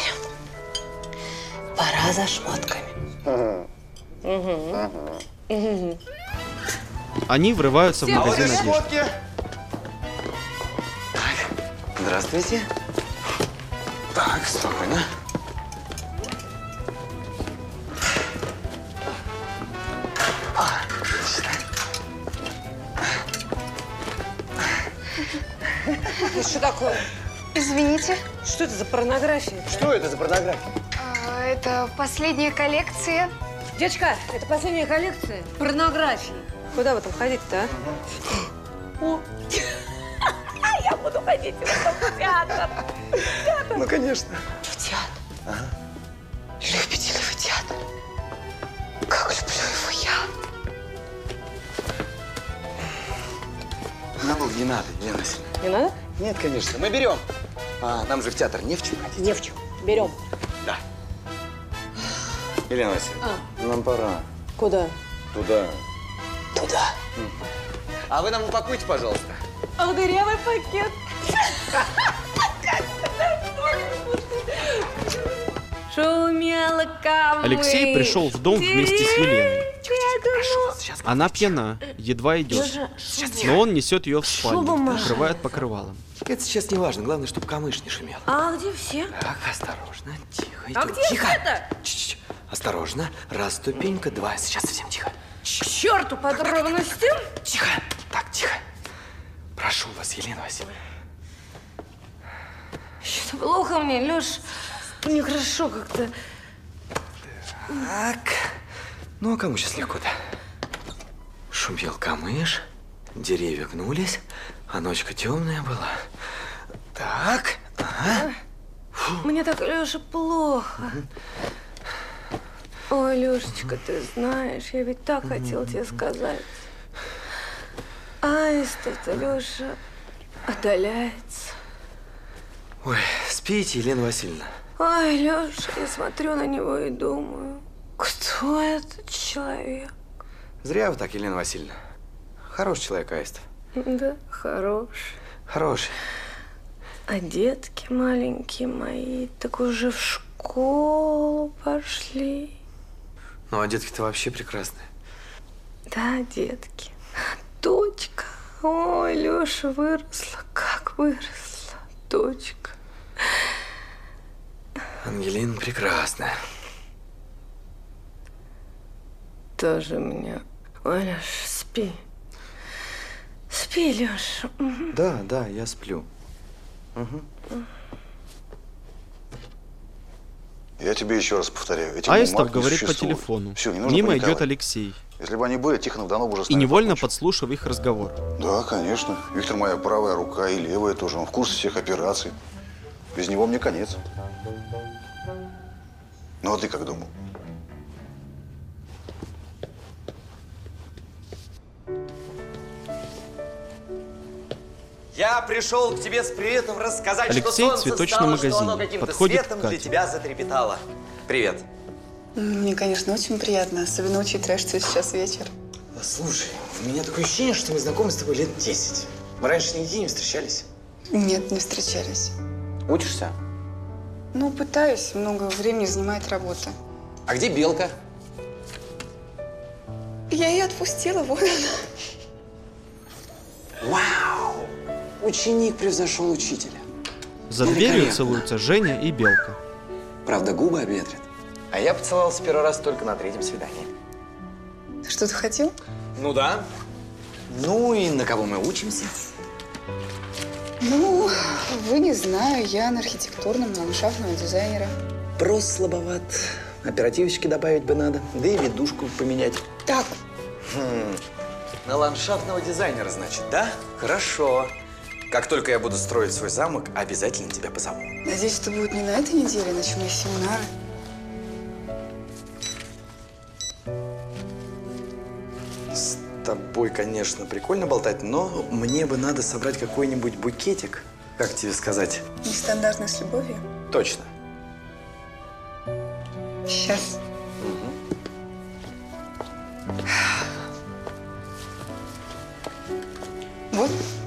пора за шмотками. Угу. Угу. Они врываются в магазин одежды. Здравствуйте. Так, спокойно. Это что такое? Извините. Что это за порнография? Что это за порнография? А, это последняя коллекция. Девочка, это последняя коллекция порнографии. Куда в этом ходить-то, а? О! Я буду ходить в театр. Ну, конечно. В театр? Ага. Любите ли вы театр? Как люблю его я. Надолго не надо, Елена Васильевна. Не надо? Нет, конечно. Мы берем. А, нам же в театр не в чем ходить. Не в чем. Берем. Да. Елена Васильевна, А. нам пора. Куда? Туда. Туда. А вы нам упакуйте, пожалуйста. А в дырявый пакет. Шумела камы. Алексей пришел в дом вместе с Еленой. Она пьяна, едва идет. Но он несет ее в спальню, накрывает покрывалом. Это сейчас не важно, главное, чтобы камыш не шумел. А где все? Так, осторожно, тихо. А идем. где Тихо. это? Ч-ч-ч. Осторожно, раз ступенька, два, сейчас совсем тихо. К черту подробности. Тихо, так, тихо. Прошу вас, Елена Васильевна. Что-то плохо мне, Леш. Нехорошо как-то. Так. Ну, а кому сейчас легко-то? Шумел камыш, деревья гнулись, а ночка темная была. Так, ага. Мне так, Леша, плохо. Ой, Лешечка, ты знаешь, я ведь так хотела тебе сказать. Аистов-то, Леша, отдаляется. Ой, спите, Елена Васильевна. Ой, Леша, я смотрю на него и думаю, кто этот человек? Зря вы так, Елена Васильевна. Хороший человек, Аистов. Да, хороший. Хороший. А детки маленькие мои так уже в школу пошли. Ну, а детки-то вообще прекрасные. Да, детки. Дочка. Ой, Леша выросла. Как выросла. Дочка. Ангелина прекрасная. Тоже меня. Ой, Леша, спи. Спи, Леша. Угу. Да, да, я сплю. Угу. Я тебе еще раз повторяю. Эти Аистов говорит по телефону. Все, не нужно Мимо паниковать. идет Алексей. Если бы они были, Тихонов давно бы уже с И нами невольно покончил. подслушав их разговор. Да, конечно. Виктор моя правая рука и левая тоже. Он в курсе всех операций. Без него мне конец. Ну, а ты как думал? Я пришел к тебе с приветом рассказать, Алексей что солнце в цветочном встало, магазине. что оно каким-то Подходит светом к для Кате. тебя затрепетало. Привет. Мне, конечно, очень приятно, особенно учитывая, что сейчас вечер. Слушай, у меня такое ощущение, что мы знакомы с тобой лет десять. Мы раньше нигде не встречались. Нет, не встречались. Учишься? Ну, пытаюсь, много времени занимает работа. А где Белка? Я ее отпустила, вот она. Вау! Ученик превзошел учителя. За дверью целуются Женя и Белка. Правда, губы обветрят. А я поцеловался первый раз только на третьем свидании. Ты что-то хотел? Ну да. Ну и на кого мы учимся? Ну, вы не знаю, я на архитектурном, ландшафтного дизайнера. Просто слабоват. Оперативочки добавить бы надо, да и ведушку поменять. Так. Хм. На ландшафтного дизайнера, значит, да? Хорошо. Как только я буду строить свой замок, обязательно тебя позову. Надеюсь, это будет не на этой неделе, иначе у меня семинары. С тобой, конечно, прикольно болтать, но мне бы надо собрать какой-нибудь букетик. Как тебе сказать? Нестандартно с любовью. Точно. Сейчас. Вот.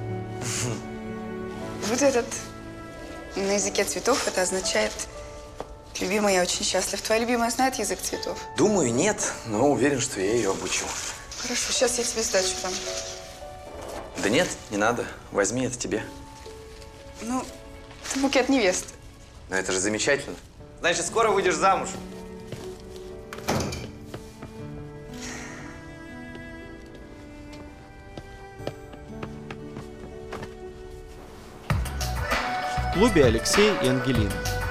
Вот этот на языке цветов это означает «любимый, я очень счастлив». Твоя любимая знает язык цветов? Думаю, нет, но уверен, что я ее обучу. Хорошо, сейчас я тебе сдачу дам. Да нет, не надо. Возьми, это тебе. Ну, это букет невесты. Но это же замечательно. Значит, скоро выйдешь замуж. В клубе Алексей и Ангелина.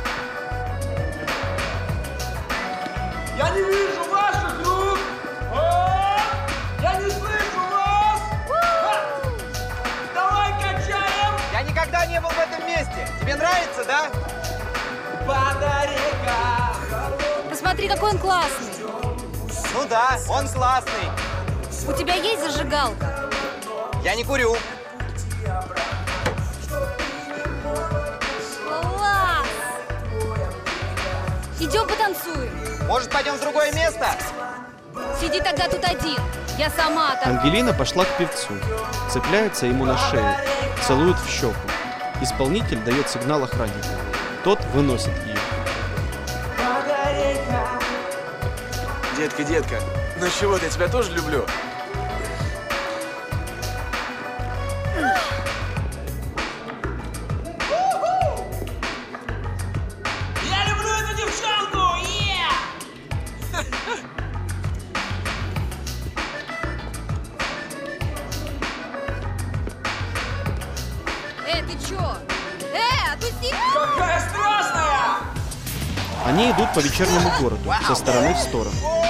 Я не вижу ваших рук! О! Я не слышу вас! А! Давай качаем! Я никогда не был в этом месте. Тебе нравится, да? Подарека! Посмотри, какой он классный. Ну да, он классный. У тебя есть зажигалка? Я не курю. Класс! Идем потанцуем. Может, пойдем в другое место? Сиди тогда тут один. Я сама так. Ангелина пошла к певцу, цепляется ему на шею, целует в щеку. Исполнитель дает сигнал охраннику. Тот выносит ее. Где детка, детка. Ну чего, я тебя тоже люблю. Я люблю эту девчонку! Е! Э, ты чё? Э, отпусти! Какая страстная! Они идут по вечернему городу, со стороны в сторону.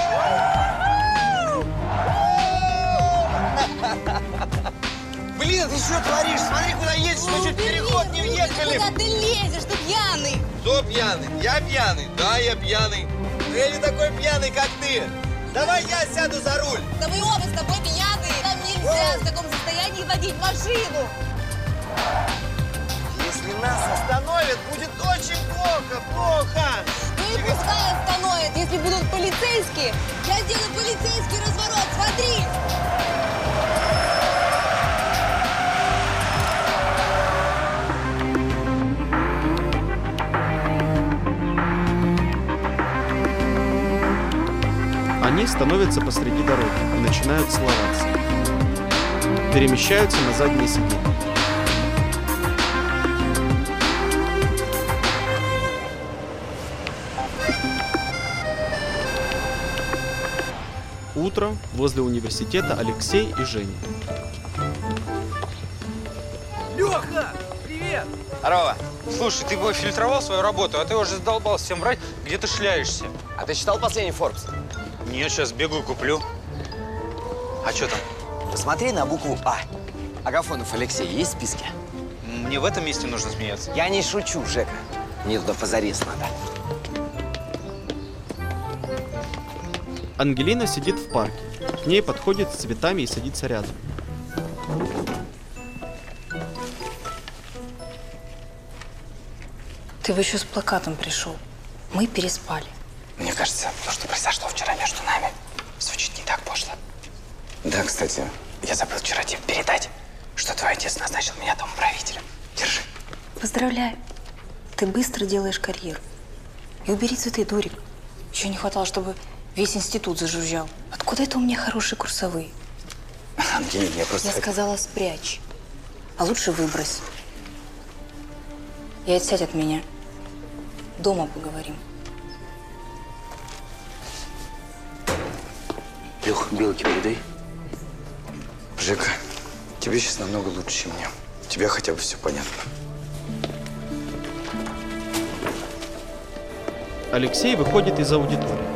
Блин, ты что творишь? Смотри, куда едешь, мы чуть переход не въехали. Куда ты лезешь? Ты пьяный! Кто пьяный? Я пьяный. Да, я пьяный. Но я не такой пьяный, как ты. Давай я сяду за руль. Да мы оба с тобой пьяные. Нам нельзя в таком состоянии водить машину. Если нас остановят, будет очень плохо, плохо. Ну и пускай остановят, если будут полицейские. Я сделаю полицейский разворот, смотри. Они становятся посреди дороги и начинают целоваться. Перемещаются на заднее сиденье. Утро. Возле университета Алексей и Женя. Леха, привет! Здорово. Слушай, ты бы фильтровал свою работу, а ты уже задолбал всем врать, где ты шляешься. А ты читал последний Forbes? Нет, сейчас бегаю, куплю. А что там? Посмотри на букву А. Агафонов Алексей есть в списке? Мне в этом месте нужно смеяться. Я не шучу, Жека. Мне туда позарез надо. Ангелина сидит в парке. К ней подходит с цветами и садится рядом. Ты бы еще с плакатом пришел. Мы переспали. Мне кажется, то, что произошло вчера между нами, звучит не так пошло. Да, кстати, я забыл вчера тебе передать, что твой отец назначил меня домоправителем. Держи. Поздравляю. Ты быстро делаешь карьеру. И убери цветы, дурик. Еще не хватало, чтобы весь институт зажужжал. Откуда это у меня хорошие курсовые? Ангелина, я просто... Я сказала, спрячь. А лучше выбрось. И отсядь от меня. Дома поговорим. Лех, белки передай. Жека, тебе сейчас намного лучше, чем мне. У тебя хотя бы все понятно. Алексей выходит из аудитории.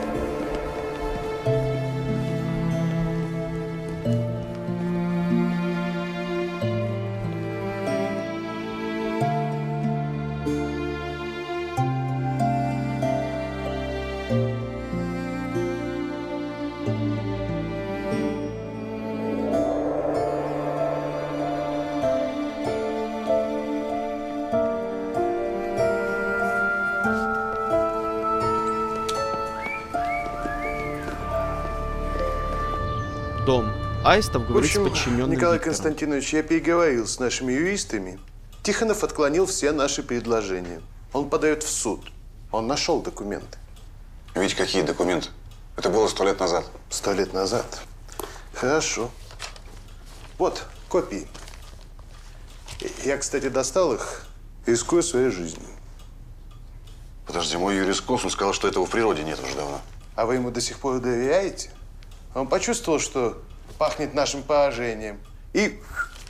Дом. Аистов говорит В общем, с подчиненным Николай Виктором. Константинович, я переговорил с нашими юристами. Тихонов отклонил все наши предложения. Он подает в суд. Он нашел документы. Ведь какие документы? Это было сто лет назад. Сто лет назад? Хорошо. Вот, копии. Я, кстати, достал их, рискуя своей жизнью. Подожди, мой юрисконсульт сказал, что этого в природе нет уже давно. А вы ему до сих пор доверяете? Он почувствовал, что пахнет нашим положением. И…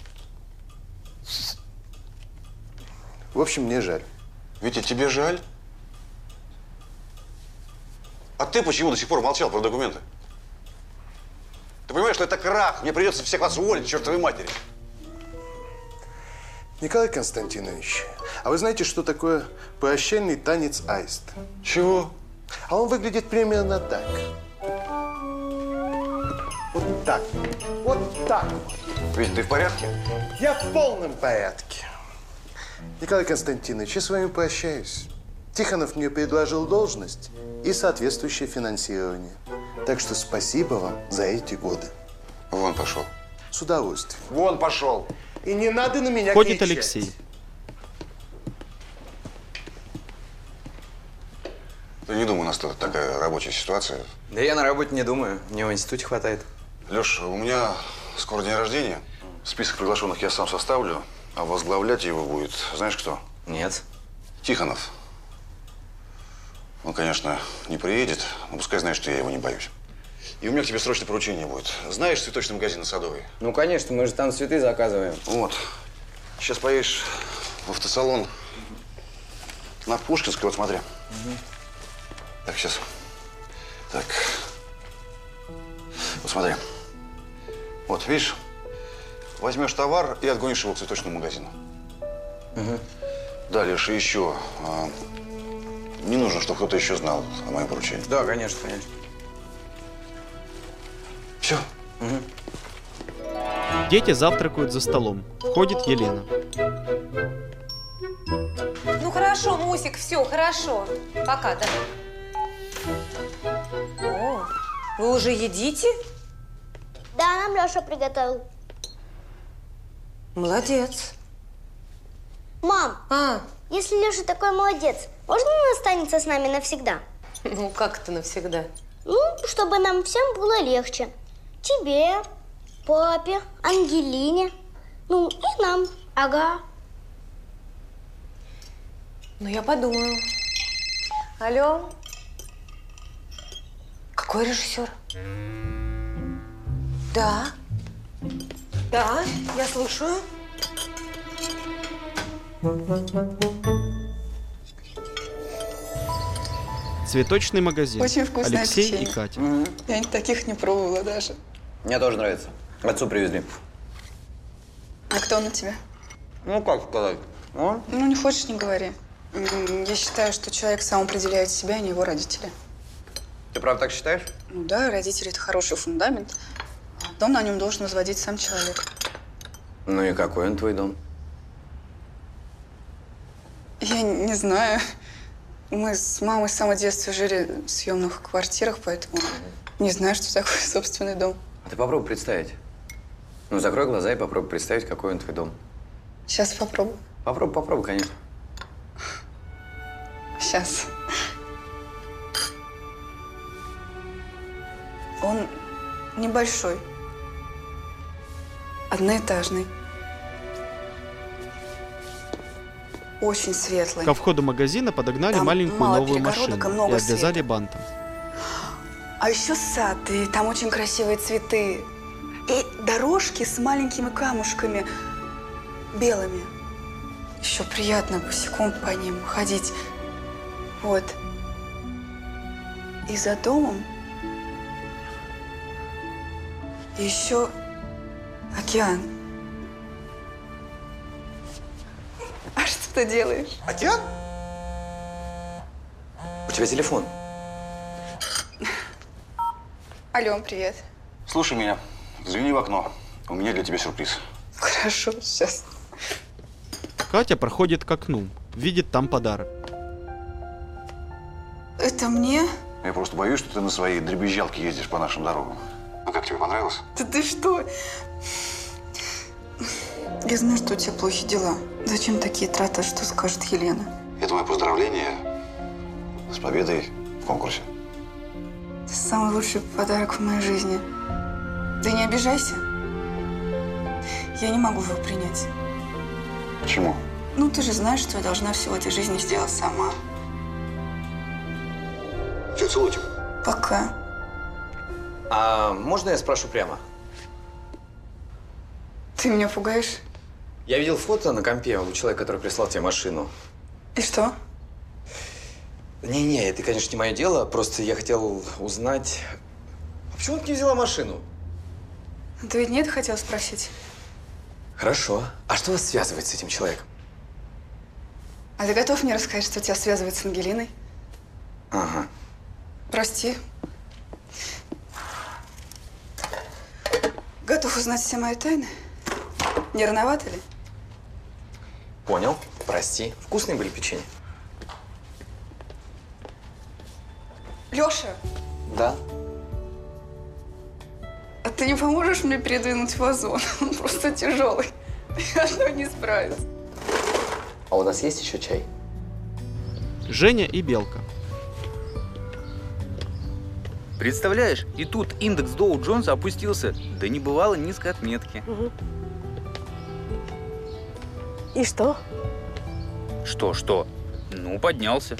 В общем, мне жаль. Витя, тебе жаль? А ты почему до сих пор молчал про документы? Ты понимаешь, что это крах? Мне придется всех вас уволить, чертовой матери. Николай Константинович, а вы знаете, что такое прощальный танец аист? Чего? А он выглядит примерно так. Вот так. Вот так. Витя, ты в порядке? Я в полном порядке. Николай Константинович, я с вами прощаюсь. Тихонов мне предложил должность и соответствующее финансирование. Так что спасибо вам за эти годы. Вон пошел. С удовольствием. Вон пошел. И не надо на меня Ходит кричать. Алексей. Да не думаю, нас просто такая рабочая ситуация. Да я на работе не думаю. Мне в институте хватает. Леш, у меня скоро день рождения. Список приглашенных я сам составлю, а возглавлять его будет, знаешь кто? Нет. Тихонов. Он, конечно, не приедет, но пускай знает, что я его не боюсь. И у меня к тебе срочное поручение будет. Знаешь цветочный магазин на Садовой? Ну, конечно, мы же там цветы заказываем. Вот. Сейчас поедешь в автосалон на Пушкинской, вот смотри. Угу. Так, сейчас. Так. Вот смотри. Вот, видишь? Возьмешь товар и отгонишь его к цветочному магазину. Угу. Да, Леша, еще. А, не нужно, чтобы кто-то еще знал о моем поручении. Да, конечно, конечно. Все. Угу. Дети завтракают за столом. Входит Елена. Ну хорошо, Мусик, все, хорошо. Пока, да. О, вы уже едите? Да, нам Леша приготовил. Молодец. Мам, а? если Леша такой молодец, можно он останется с нами навсегда? Ну, как это навсегда? Ну, чтобы нам всем было легче. Тебе, папе, Ангелине, ну и нам. Ага. Ну, я подумаю. Алло? Какой режиссер? Да. Да, я слушаю. Цветочный магазин. Очень вкусное Алексей печенье. и Катя. Угу. Я таких не пробовала даже. Мне тоже нравится. Отцу привезли. А кто он у тебя? Ну, как сказать? Он? Ну, не хочешь, не говори. Я считаю, что человек сам определяет себя, а не его родители. Ты правда так считаешь? Ну да, родители – это хороший фундамент. Дом на нем должен возводить сам человек. Ну и какой он твой дом? Я не знаю. Мы с мамой с самого детства жили в съемных квартирах, поэтому не знаю, что такое собственный дом. А ты попробуй представить. Ну, закрой глаза и попробуй представить, какой он твой дом. Сейчас попробую. Попробуй, попробуй, конечно. Сейчас. Он небольшой. Одноэтажный. Очень светлый. Ко входу магазина подогнали Там маленькую мало новую перегородок, машину а много и обвязали света. бантом. А еще сад, и там очень красивые цветы. И дорожки с маленькими камушками белыми. Еще приятно босиком по ним ходить. Вот. И за домом еще океан. А что ты делаешь? Океан? У тебя телефон. Алло, привет. Слушай меня. Взгляни в окно. У меня для тебя сюрприз. Хорошо, сейчас. Катя проходит к окну. Видит там подарок. Это мне? Я просто боюсь, что ты на своей дребезжалке ездишь по нашим дорогам. Ну как, тебе понравилось? Да ты что? Я знаю, что у тебя плохие дела. Зачем такие траты, что скажет Елена? Это мое поздравление с победой в конкурсе. Это самый лучший подарок в моей жизни. Да не обижайся. Я не могу его принять. Почему? Ну, ты же знаешь, что я должна все в этой жизни сделать сама. Че, целуйте? Пока. А можно я спрошу прямо? Ты меня пугаешь? Я видел фото на компе у человека, который прислал тебе машину. И что? Не-не, это, конечно, не мое дело. Просто я хотел узнать, а почему ты не взяла машину? Ты ведь нет хотел спросить? Хорошо. А что вас связывает с этим человеком? А ты готов мне рассказать, что тебя связывает с Ангелиной? Ага. Прости. Готов узнать все мои тайны? Не рановато ли? Понял. Прости. Вкусные были печенья? Леша, Да. а ты не поможешь мне передвинуть вазон? Он просто тяжелый. Я одной не справюсь. А у нас есть еще чай? Женя и Белка. Представляешь, и тут индекс Доу Джонса опустился до небывало низкой отметки. Угу. И что? Что, что? Ну, поднялся.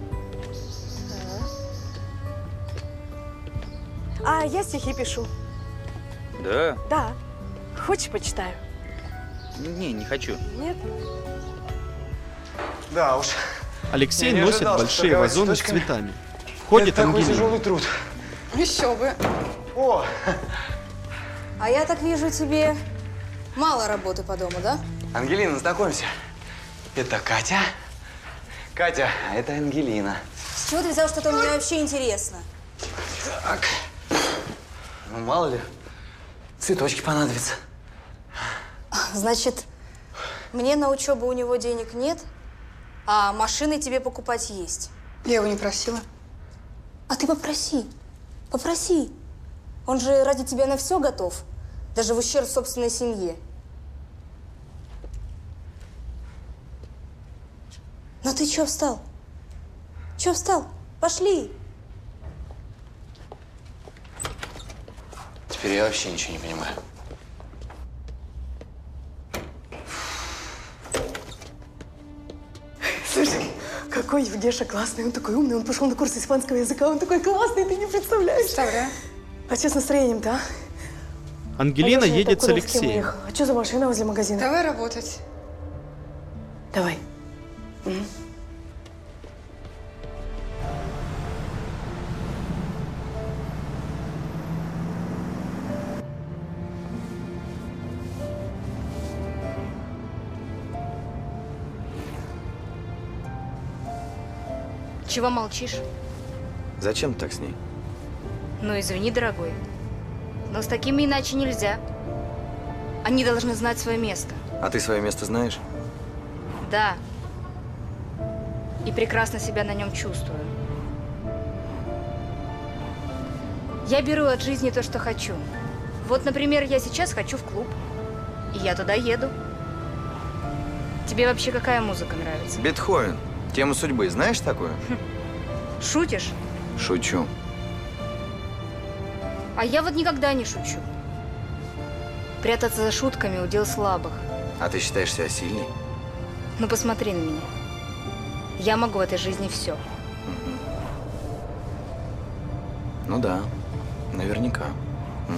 А я стихи пишу. Да? Да. Хочешь, почитаю? Не, не хочу. Нет? Да уж. Алексей Я не носит ожидал, что большие торговать вазоны с цветочками цветами. Входит это такой Ангелина. тяжелый труд. Еще бы. О! А я так вижу, тебе мало работы по дому, да? Ангелина, знакомься. Это Катя. Катя, а это Ангелина. С чего ты взял, что-то мне вообще интересно? Так. Ну, мало ли, цветочки понадобятся. Значит, мне на учебу у него денег нет, а машины тебе покупать есть. Я его не просила. А ты попроси. Попроси. Он же ради тебя на все готов, даже в ущерб собственной семье. Ну ты чё встал? Чё встал? Пошли. Теперь я вообще ничего не понимаю. Слушай, какой Евгеша классный, он такой умный, он пошел на курс испанского языка, он такой классный, ты не представляешь. Представляю. А что с настроением-то, а? Ангелина А я же едет с так куда, с кем Алексеем. уехала? А что за машина возле магазина? Давай работать. Давай. Мгм. Чего молчишь? Зачем ты так с ней? Ну, извини, дорогой. Но с такими иначе нельзя. Они должны знать свое место. А ты свое место знаешь? Да. И прекрасно себя на нем чувствую. Я беру от жизни то, что хочу. Вот, например, я сейчас хочу в клуб. И я туда еду. Тебе вообще какая музыка нравится? Бетховен. Тему судьбы. Знаешь такую? Шутишь? Шучу. А я вот никогда не шучу. Прятаться за шутками – удел слабых. А ты считаешь себя сильной? Ну, посмотри на меня. Я могу в этой жизни все. Ну да, наверняка. Мгм.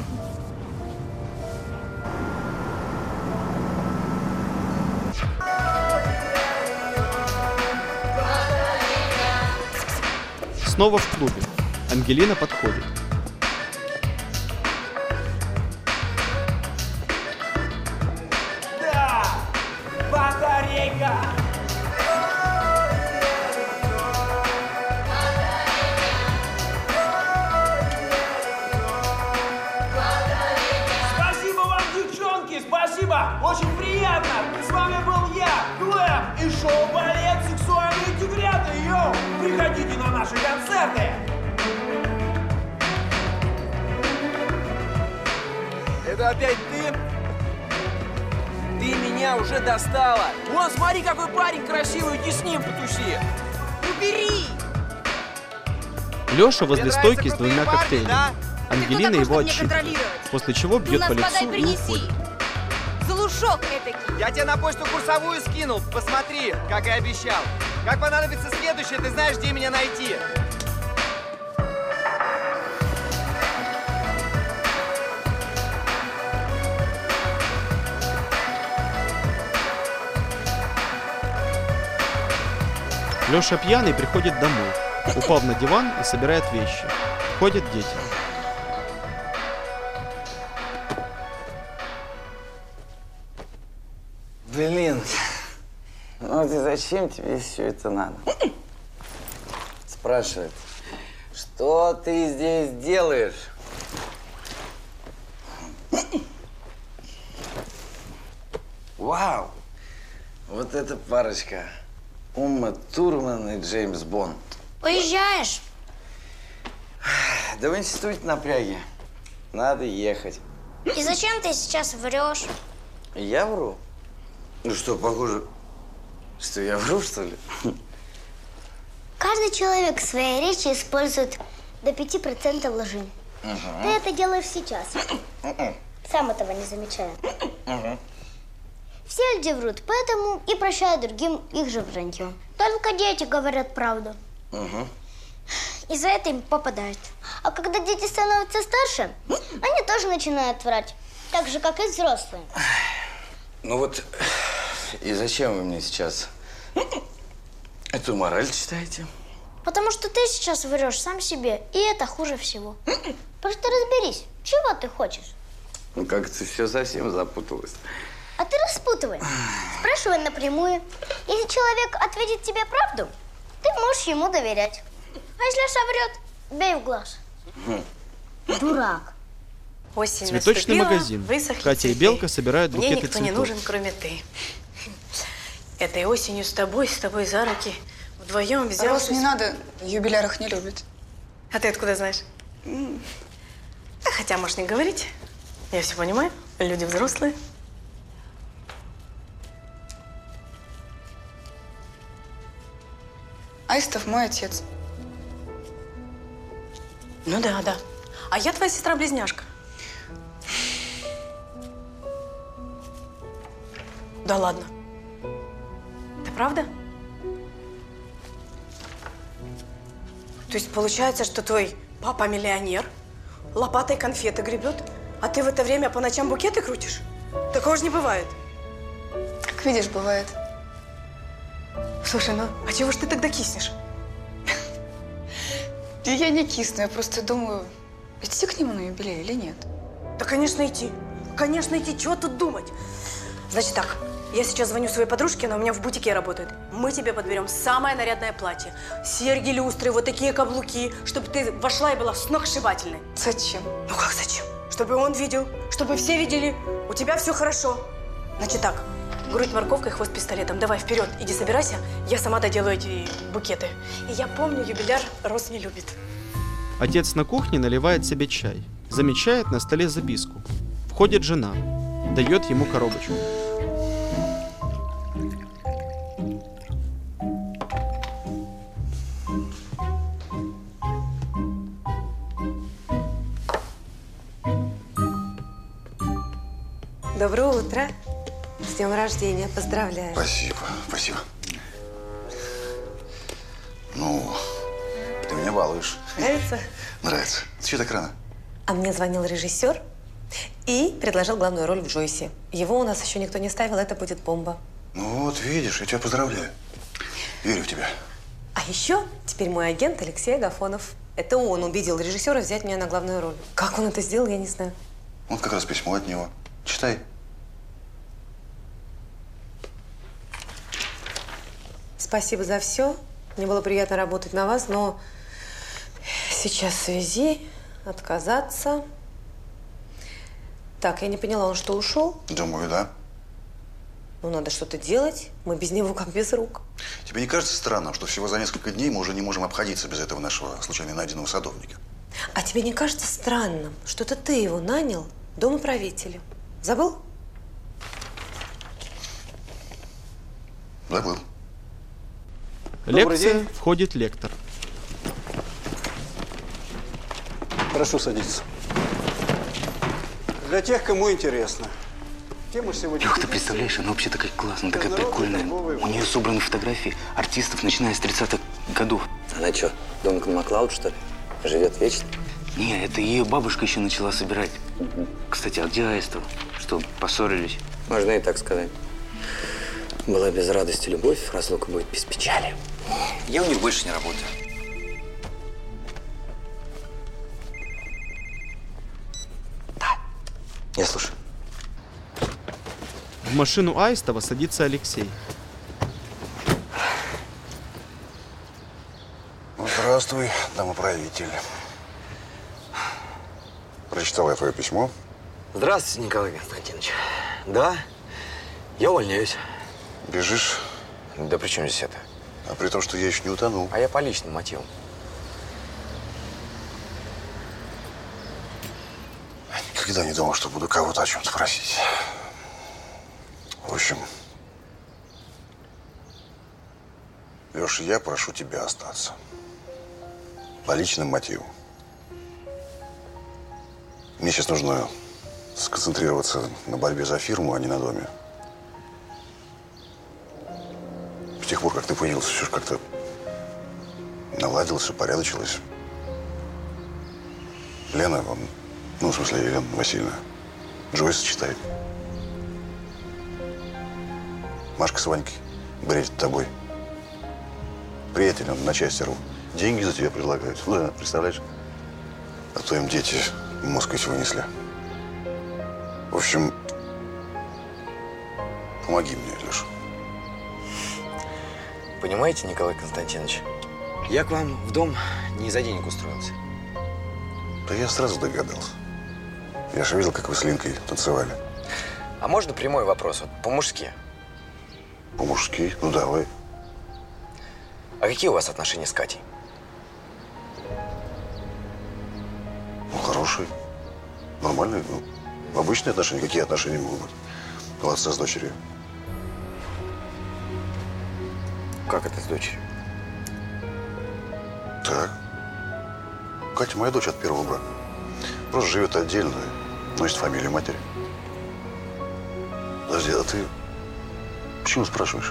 Снова в клубе. Ангелина подходит. Да! Батарейка! Спасибо вам, девчонки! Спасибо! Очень приятно! С вами был я, Глэм, и шоу «Балет. Сексуальные тигрята». Йоу! Приходите на наши концерты! Это опять ты? Ты меня уже достала! Вон, смотри, какой парень красивый, иди с ним потуси! Убери! Леша возле Тебе стойки нравятся с двумя крутые парни, коктейлями. да? Ангелина Ты кто его такой, чтобы меня отчитывает, контролировать? после чего бьет нас по лицу подай, и принеси. уходит. Залушок этакий. Я тебе на почту курсовую скинул. Посмотри, как и обещал. Как понадобится следующее, ты знаешь, где меня найти. Леша пьяный приходит домой, упав на диван и собирает вещи. Входят дети. Блин, ну вот и зачем тебе все это надо? Спрашивает, что ты здесь делаешь? Вау! Вот эта парочка. Ума Турман и Джеймс Бонд. Уезжаешь? Да вы не стойте напряги. Надо ехать. И зачем ты сейчас врешь? Я вру? Ну что, похоже, что я вру, что ли? Каждый человек в своей речи использует до пяти процентов лжи. Угу. Ты это делаешь сейчас. Сам этого не замечая. Угу. Все люди врут, поэтому и прощают другим их же вранье. Только дети говорят правду. Угу. И за это им попадают. А когда дети становятся старше, они тоже начинают врать. Так же, как и взрослые. Ну вот, и зачем вы мне сейчас эту мораль читаете? Потому что ты сейчас врешь сам себе, и это хуже всего. Просто разберись, чего ты хочешь. Ну как-то все совсем запуталось. А ты распутывай. Спрашивай напрямую. Если человек ответит тебе правду, ты можешь ему доверять. А если соврет, бей в глаз. Дурак. Осень Цветочный наступила, магазин. высохли Катя и цветы. Белка собирают Мне букеты никто не цветов. нужен, кроме ты. Этой осенью с тобой, с тобой за руки, вдвоем взявшись... Рос, не надо, юбилярах не любят. А ты откуда знаешь? М. Да, хотя, можешь не говорить. Я все понимаю. Люди взрослые. Аистов мой отец. Ну да, да. А я твоя сестра-близняшка. Да ладно. Это правда? То есть получается, что твой папа миллионер, лопатой конфеты гребет, а ты в это время по ночам букеты крутишь? Такого же не бывает. Как видишь, бывает. Слушай, ну а чего ж ты тогда киснешь? Да я не кисну, я просто думаю, идти к нему на юбилей или нет? Да, конечно, идти. Конечно, идти. Чего тут думать? Значит так, я сейчас звоню своей подружке, она у меня в бутике работает. Мы тебе подберем самое нарядное платье. Серьги, люстры, вот такие каблуки, чтобы ты вошла и была сногсшибательной. Зачем? Ну как зачем? Чтобы он видел, чтобы все видели. У тебя все хорошо. Значит так, грудь морковкой, хвост пистолетом. Давай вперед, иди собирайся. Я сама доделаю эти букеты. И я помню, юбиляр Рос не любит. Отец на кухне наливает себе чай. Замечает на столе записку. Входит жена. Дает ему коробочку. Доброе утро. С днем рождения. Поздравляю. Спасибо, спасибо. Ну, ты меня балуешь. Нравится? Нравится. Ты что так рано? А мне звонил режиссер и предложил главную роль в Джойсе. Его у нас еще никто не ставил, это будет бомба. Ну вот, видишь, я тебя поздравляю. Верю в тебя. А еще теперь мой агент Алексей Агафонов. Это он убедил режиссера взять меня на главную роль. Как он это сделал, я не знаю. Вот как раз письмо от него. Читай. Спасибо за все. Мне было приятно работать на вас, но сейчас в связи отказаться. Так, я не поняла, он что, ушел? Думаю, да. Ну, надо что-то делать. Мы без него как без рук. Тебе не кажется странным, что всего за несколько дней мы уже не можем обходиться без этого нашего случайно найденного садовника? А тебе не кажется странным, что это ты его нанял домоправителем? Забыл? Забыл. Лекция, входит лектор. Прошу садиться. Для тех, кому интересно. Тема сегодня... Лёх, ты представляешь, она вообще такая классная, такая прикольная. У нее собраны фотографии артистов, начиная с тридцатых годов. Она что, Донка Маклауд, что ли? Живет вечно? Не, это ее бабушка еще начала собирать. Кстати, а где Аистова? Что, поссорились? Можно и так сказать. Была без радости любовь, разлука будет без печали. Я у них больше не работаю. Да, я слушаю. В машину Аистова садится Алексей. Ну, здравствуй, домоправитель. Прочитал я твое письмо. Здравствуйте, Николай Константинович. Да, я увольняюсь. Бежишь? Да при чем здесь это? А при том, что я еще не утонул. А я по личным мотивам. Никогда не думал, что буду кого-то о чем-то просить. В общем, Леша, я прошу тебя остаться. По личным мотивам. Мне сейчас нужно сконцентрироваться на борьбе за фирму, а не на доме. С тех пор, как ты появился, все же как-то наладилось, упорядочилось. Лена, он, ну, в смысле, Елена Васильевна, Джойс читает. Машка с Ванькой бредит тобой. Приятель, он на части рвут. Деньги за тебя предлагают. Ну, да, представляешь? А то им дети мозг ведь вынесли. В общем, помоги мне, Леша. Понимаете, Николай Константинович, я к вам в дом не за денег устроился. Да я сразу догадался. Я же видел, как вы с Линкой танцевали. А можно прямой вопрос, вот, по-мужски? По-мужски? Ну, давай. А какие у вас отношения с Катей? Ну, хорошие. Нормальные. Ну, обычные отношения. Какие отношения могут быть у отца с дочерью? Как это с дочерью? Так. Катя моя дочь от первого брака. Просто живет отдельно, носит фамилию матери. Подожди, а ты почему спрашиваешь?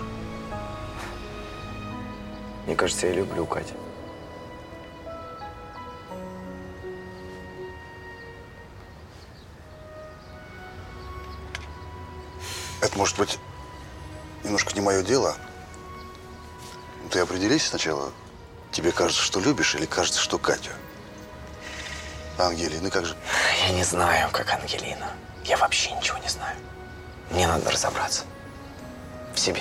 Мне кажется, я люблю Катю. Это может быть немножко не мое дело. Ты определись сначала. Тебе кажется, что любишь, или кажется, что Катю? А Ангелина как же? Я не знаю, как Ангелина. Я вообще ничего не знаю. Мне надо разобраться в себе.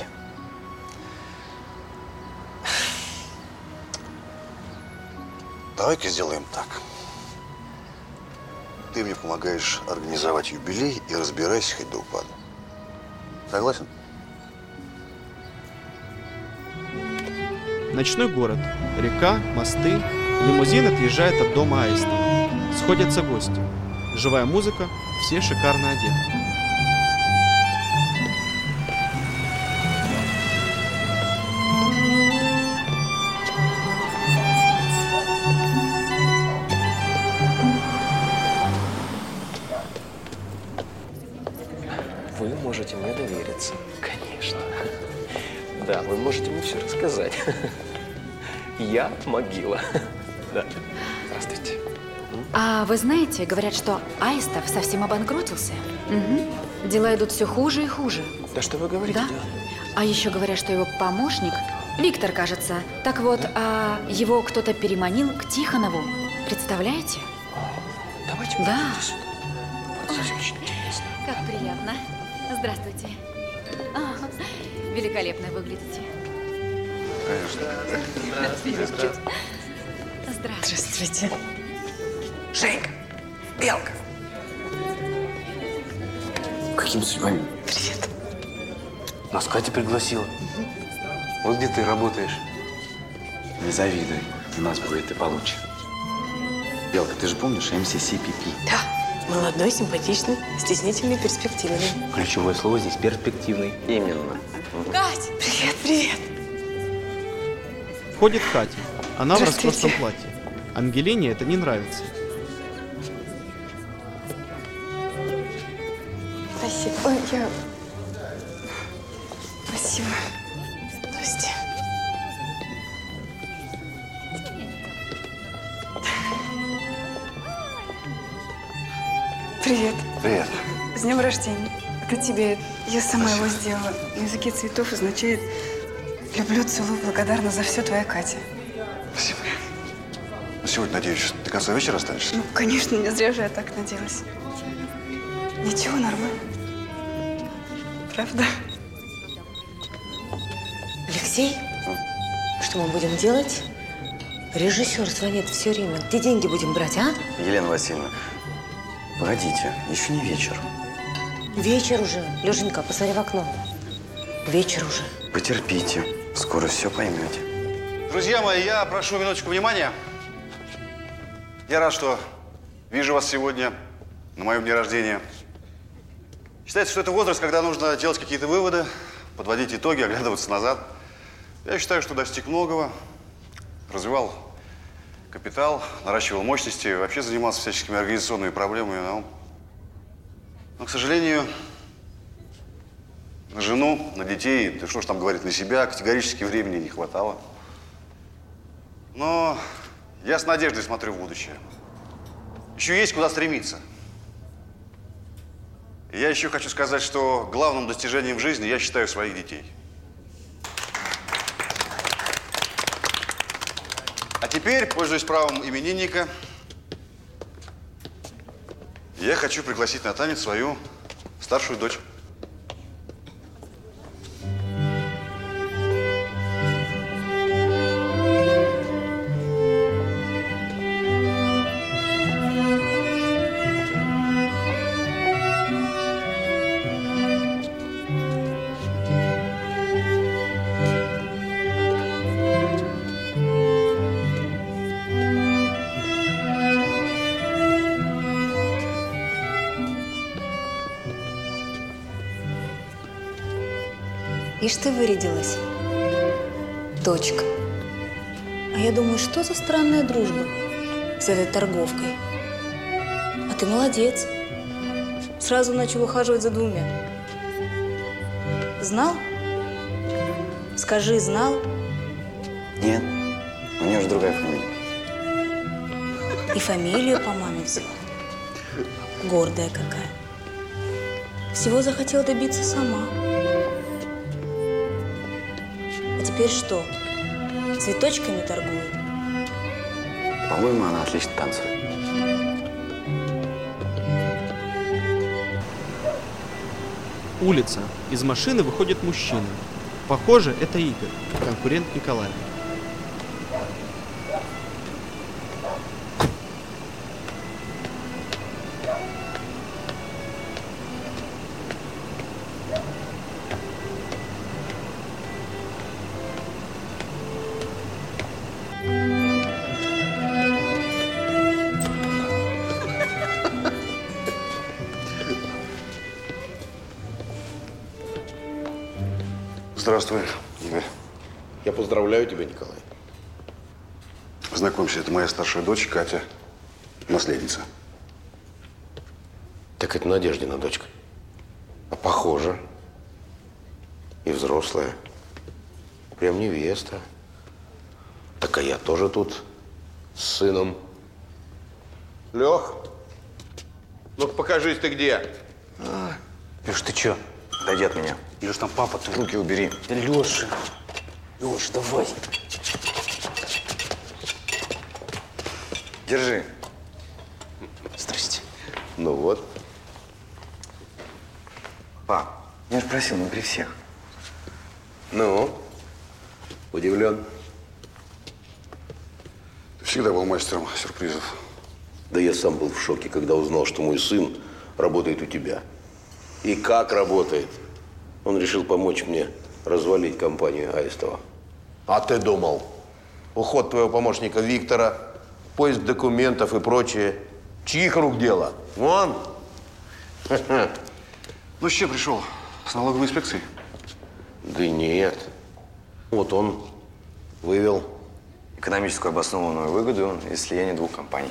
Давай-ка сделаем так. Ты мне помогаешь организовать юбилей и разбирайся хоть до упаду. Согласен? Ночной город. Река, мосты. Лимузин отъезжает от дома Аистова. Сходятся гости. Живая музыка, все шикарно одеты. Вы можете мне довериться. Конечно. Да, вы можете мне все рассказать. Я могила. Да. Здравствуйте. А вы знаете, говорят, что Аистов совсем обанкротился. Угу. Дела идут все хуже и хуже. Да что вы говорите? Да. А еще говорят, что его помощник, Виктор, кажется, так вот, да? А его кто-то переманил к Тихонову. Представляете? Давайте да. сюда. Вот здесь очень интересно. Как приятно. Здравствуйте. А, великолепно выглядите. Конечно. Здравствуйте. Здравствуйте. Здравствуйте. Женька, Белка. Какими судьбами? Привет. Нас Катя пригласила. Вот где ты работаешь. Не завидуй, у нас будет и получше. Белка, ты же помнишь эм си си пи пи? Да. Молодой, симпатичный, стеснительный, перспективный. Ключевое слово здесь перспективный. Именно. Кать, привет, привет. Входит Катя. Она в роскошном платье. Ангелине это не нравится. Спасибо. Ой, я... Спасибо. Здрасте. Привет. Привет. С днем рождения. Это тебе. Я сама Спасибо. его сделала. На языке цветов означает «люблю, целую, благодарна за все, твоя Катя». Спасибо. Ну, сегодня, надеюсь, до конца вечера останешься? Ну, конечно, не зря же я так надеялась. Ничего, нормально. Правда? Алексей, что мы будем делать? Режиссер звонит все время. Где деньги будем брать, а? Елена Васильевна, погодите, еще не вечер. Вечер уже. Лешенька, посмотри в окно. Вечер уже. Потерпите, скоро все поймете. Друзья мои, я прошу минуточку внимания. Я рад, что вижу вас сегодня на моем дне рождения. Считается, что это возраст, когда нужно делать какие-то выводы, подводить итоги, оглядываться назад. Я считаю, что достиг многого, развивал капитал, наращивал мощности, вообще занимался всяческими организационными проблемами. Но, но к сожалению, на жену, на детей, да что ж там говорить, на себя категорически времени не хватало. Но я с надеждой смотрю в будущее. Еще есть куда стремиться. И я еще хочу сказать, что главным достижением в жизни я считаю своих детей. А теперь, пользуясь правом именинника, я хочу пригласить на танец свою старшую дочь. Ишь ты вырядилась, дочка. А я думаю, что за странная дружба с этой торговкой. А ты молодец. Сразу начал ухаживать за двумя. Знал? Скажи, знал? Нет, у нее же другая фамилия. И фамилию по маме взяла. Гордая какая. Всего захотела добиться сама. А теперь что? Цветочками торгует? По-моему, она отлично танцует. Улица. Из машины выходит мужчина. Похоже, это Игорь, конкурент Николая. Здравствуй, Игорь. Я поздравляю тебя, Николай. Знакомься, это моя старшая дочь Катя, наследница. Так это Надеждина дочка. А похоже. И взрослая. Прям невеста. Так а я тоже тут с сыном. Лех, ну-ка покажись ты где. А, Леш, ты чё? Отойди от меня. Леш, там папа, ты руки убери. Да, Леша. Леш, давай. Держи. Здрасте. Ну вот. Пап, я же просил, не при всех. Ну, удивлен? Ты всегда был мастером сюрпризов. Да я сам был в шоке, когда узнал, что мой сын работает у тебя. И как работает. Он решил помочь мне развалить компанию Аистова. А ты думал, уход твоего помощника Виктора, поиск документов и прочее, чьих рук дело? Вон. Ну, с чем пришел? С налоговой инспекцией? Да нет. Вот он вывел экономическую обоснованную выгоду из слияния двух компаний.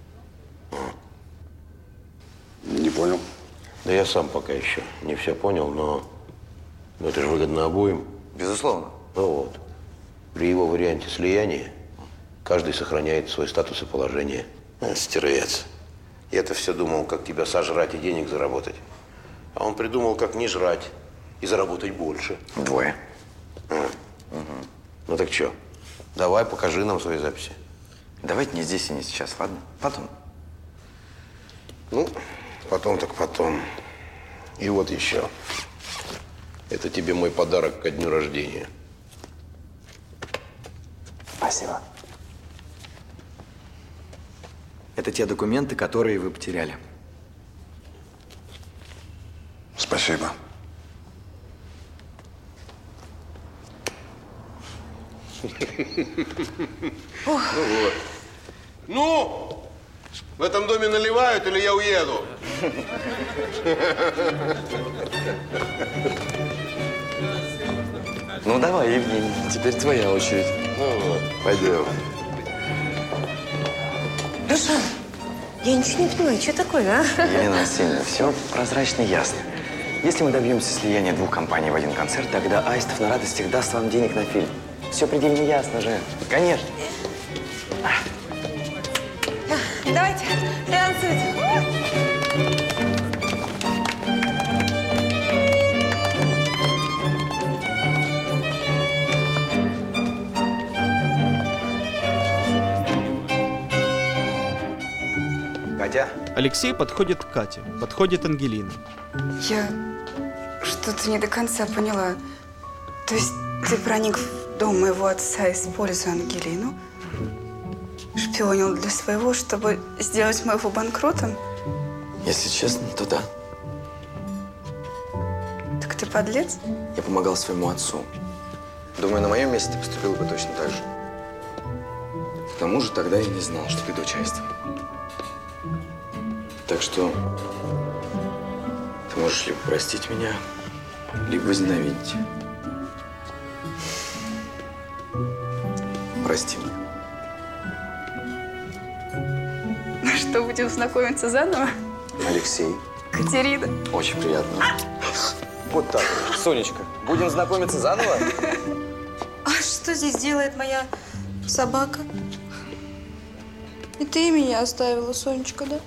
Не понял. Да я сам пока еще не все понял, но, но это же выгодно обоим. Безусловно. Ну вот. При его варианте слияния каждый сохраняет свой статус и положение. А, стервец. Я-то все думал, как тебя сожрать и денег заработать. А он придумал, как не жрать и заработать больше. Вдвое. А. Угу. Ну так что, давай покажи нам свои записи. Давайте не здесь и не сейчас, ладно? Потом. Ну, потом так потом. И вот еще. Это тебе мой подарок ко дню рождения. Спасибо. Это те документы, которые вы потеряли. Спасибо. Ну вот. Ну, в этом доме наливают или я уеду? Ну давай, Евгений, теперь твоя очередь. Ну вот, пойдем. Леша, я ничего не понимаю, что такое, а? Елена Васильевна, все прозрачно и ясно. Если мы добьемся слияния двух компаний в один концерт, тогда Аистов на радостях даст вам денег на фильм. Все предельно ясно же. Конечно. Давайте, танцуйте. Катя? Алексей подходит к Кате, подходит Ангелина. Я что-то не до конца поняла. То есть ты проник в дом моего отца, используя Ангелину, шпионил для своего, чтобы сделать моего банкротом? Если честно, то да. Так ты подлец? Я помогал своему отцу. Думаю, на моем месте ты поступила бы точно так же. К тому же тогда я не знал, что ты дочь Аистова. Так что ты можешь либо простить меня, либо возненавидеть. Прости меня. Ну что, будем знакомиться заново? Алексей. Катерина. Очень приятно. Вот так. Сонечка, будем знакомиться заново? А что здесь делает моя собака? И ты меня оставила, Сонечка, да?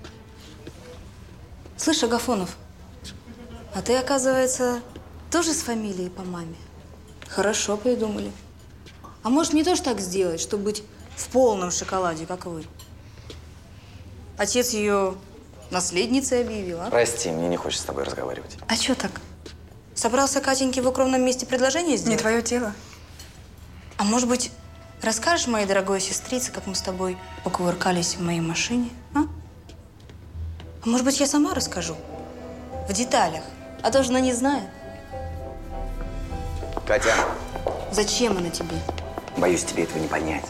Слышь, Агафонов, а ты, оказывается, тоже с фамилией по маме? Хорошо придумали. А может, мне тоже так сделать, чтобы быть в полном шоколаде, как вы? Отец ее наследницей объявил, а? Прости, мне не хочется с тобой разговаривать. А что так? Собрался Катеньке в укромном месте предложение сделать? Не твое дело. А может быть, расскажешь моей дорогой сестрице, как мы с тобой покувыркались в моей машине, а? А может быть, я сама расскажу? В деталях. А то же она не знает. Катя. Зачем она тебе? Боюсь, тебе этого не понять.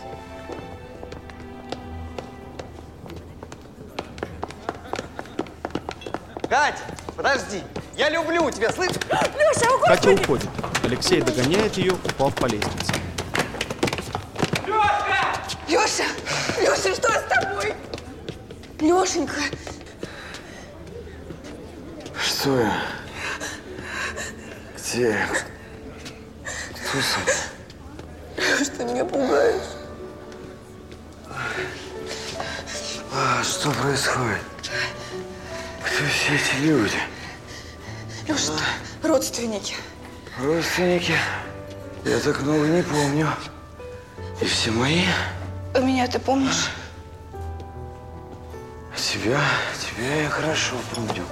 Катя, подожди. Я люблю тебя, слышишь? Леша, о, Катя уходит. Алексей догоняет ее, упав по лестнице. Леша! Леша, что с тобой? Лешенька! Что я? Где я? Кто со мной? Леш, ты меня пугаешь. А, что происходит? Кто все эти люди? Леша, а? Родственники. Родственники? Я так много не помню. И все мои? А меня ты помнишь? Тебя? Тебя я хорошо помню.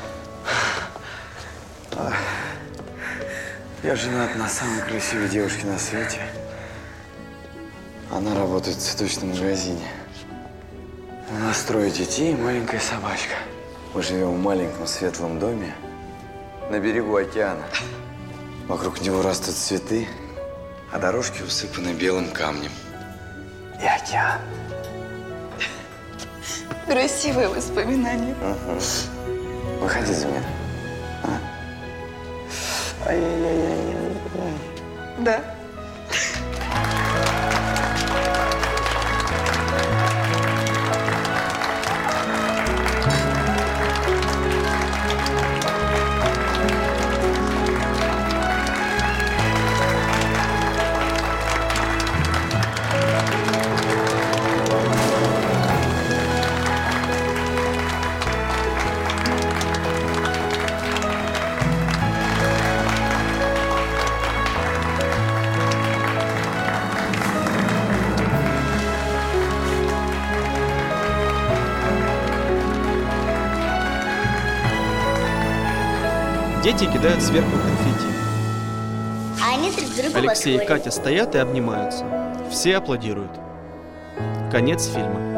Я женат на самой красивой девушке на свете. Она работает в цветочном магазине. У нас трое детей и маленькая собачка. Мы живем в маленьком светлом доме на берегу океана. Вокруг него растут цветы, а дорожки усыпаны белым камнем. И океан. Красивые воспоминания. Угу. Выходи за меня. А? Ай-яй-яй-яй. Да. Дети кидают сверху конфетти. А они друг другу Алексей и подходят. Катя стоят и обнимаются. Все аплодируют. Конец фильма.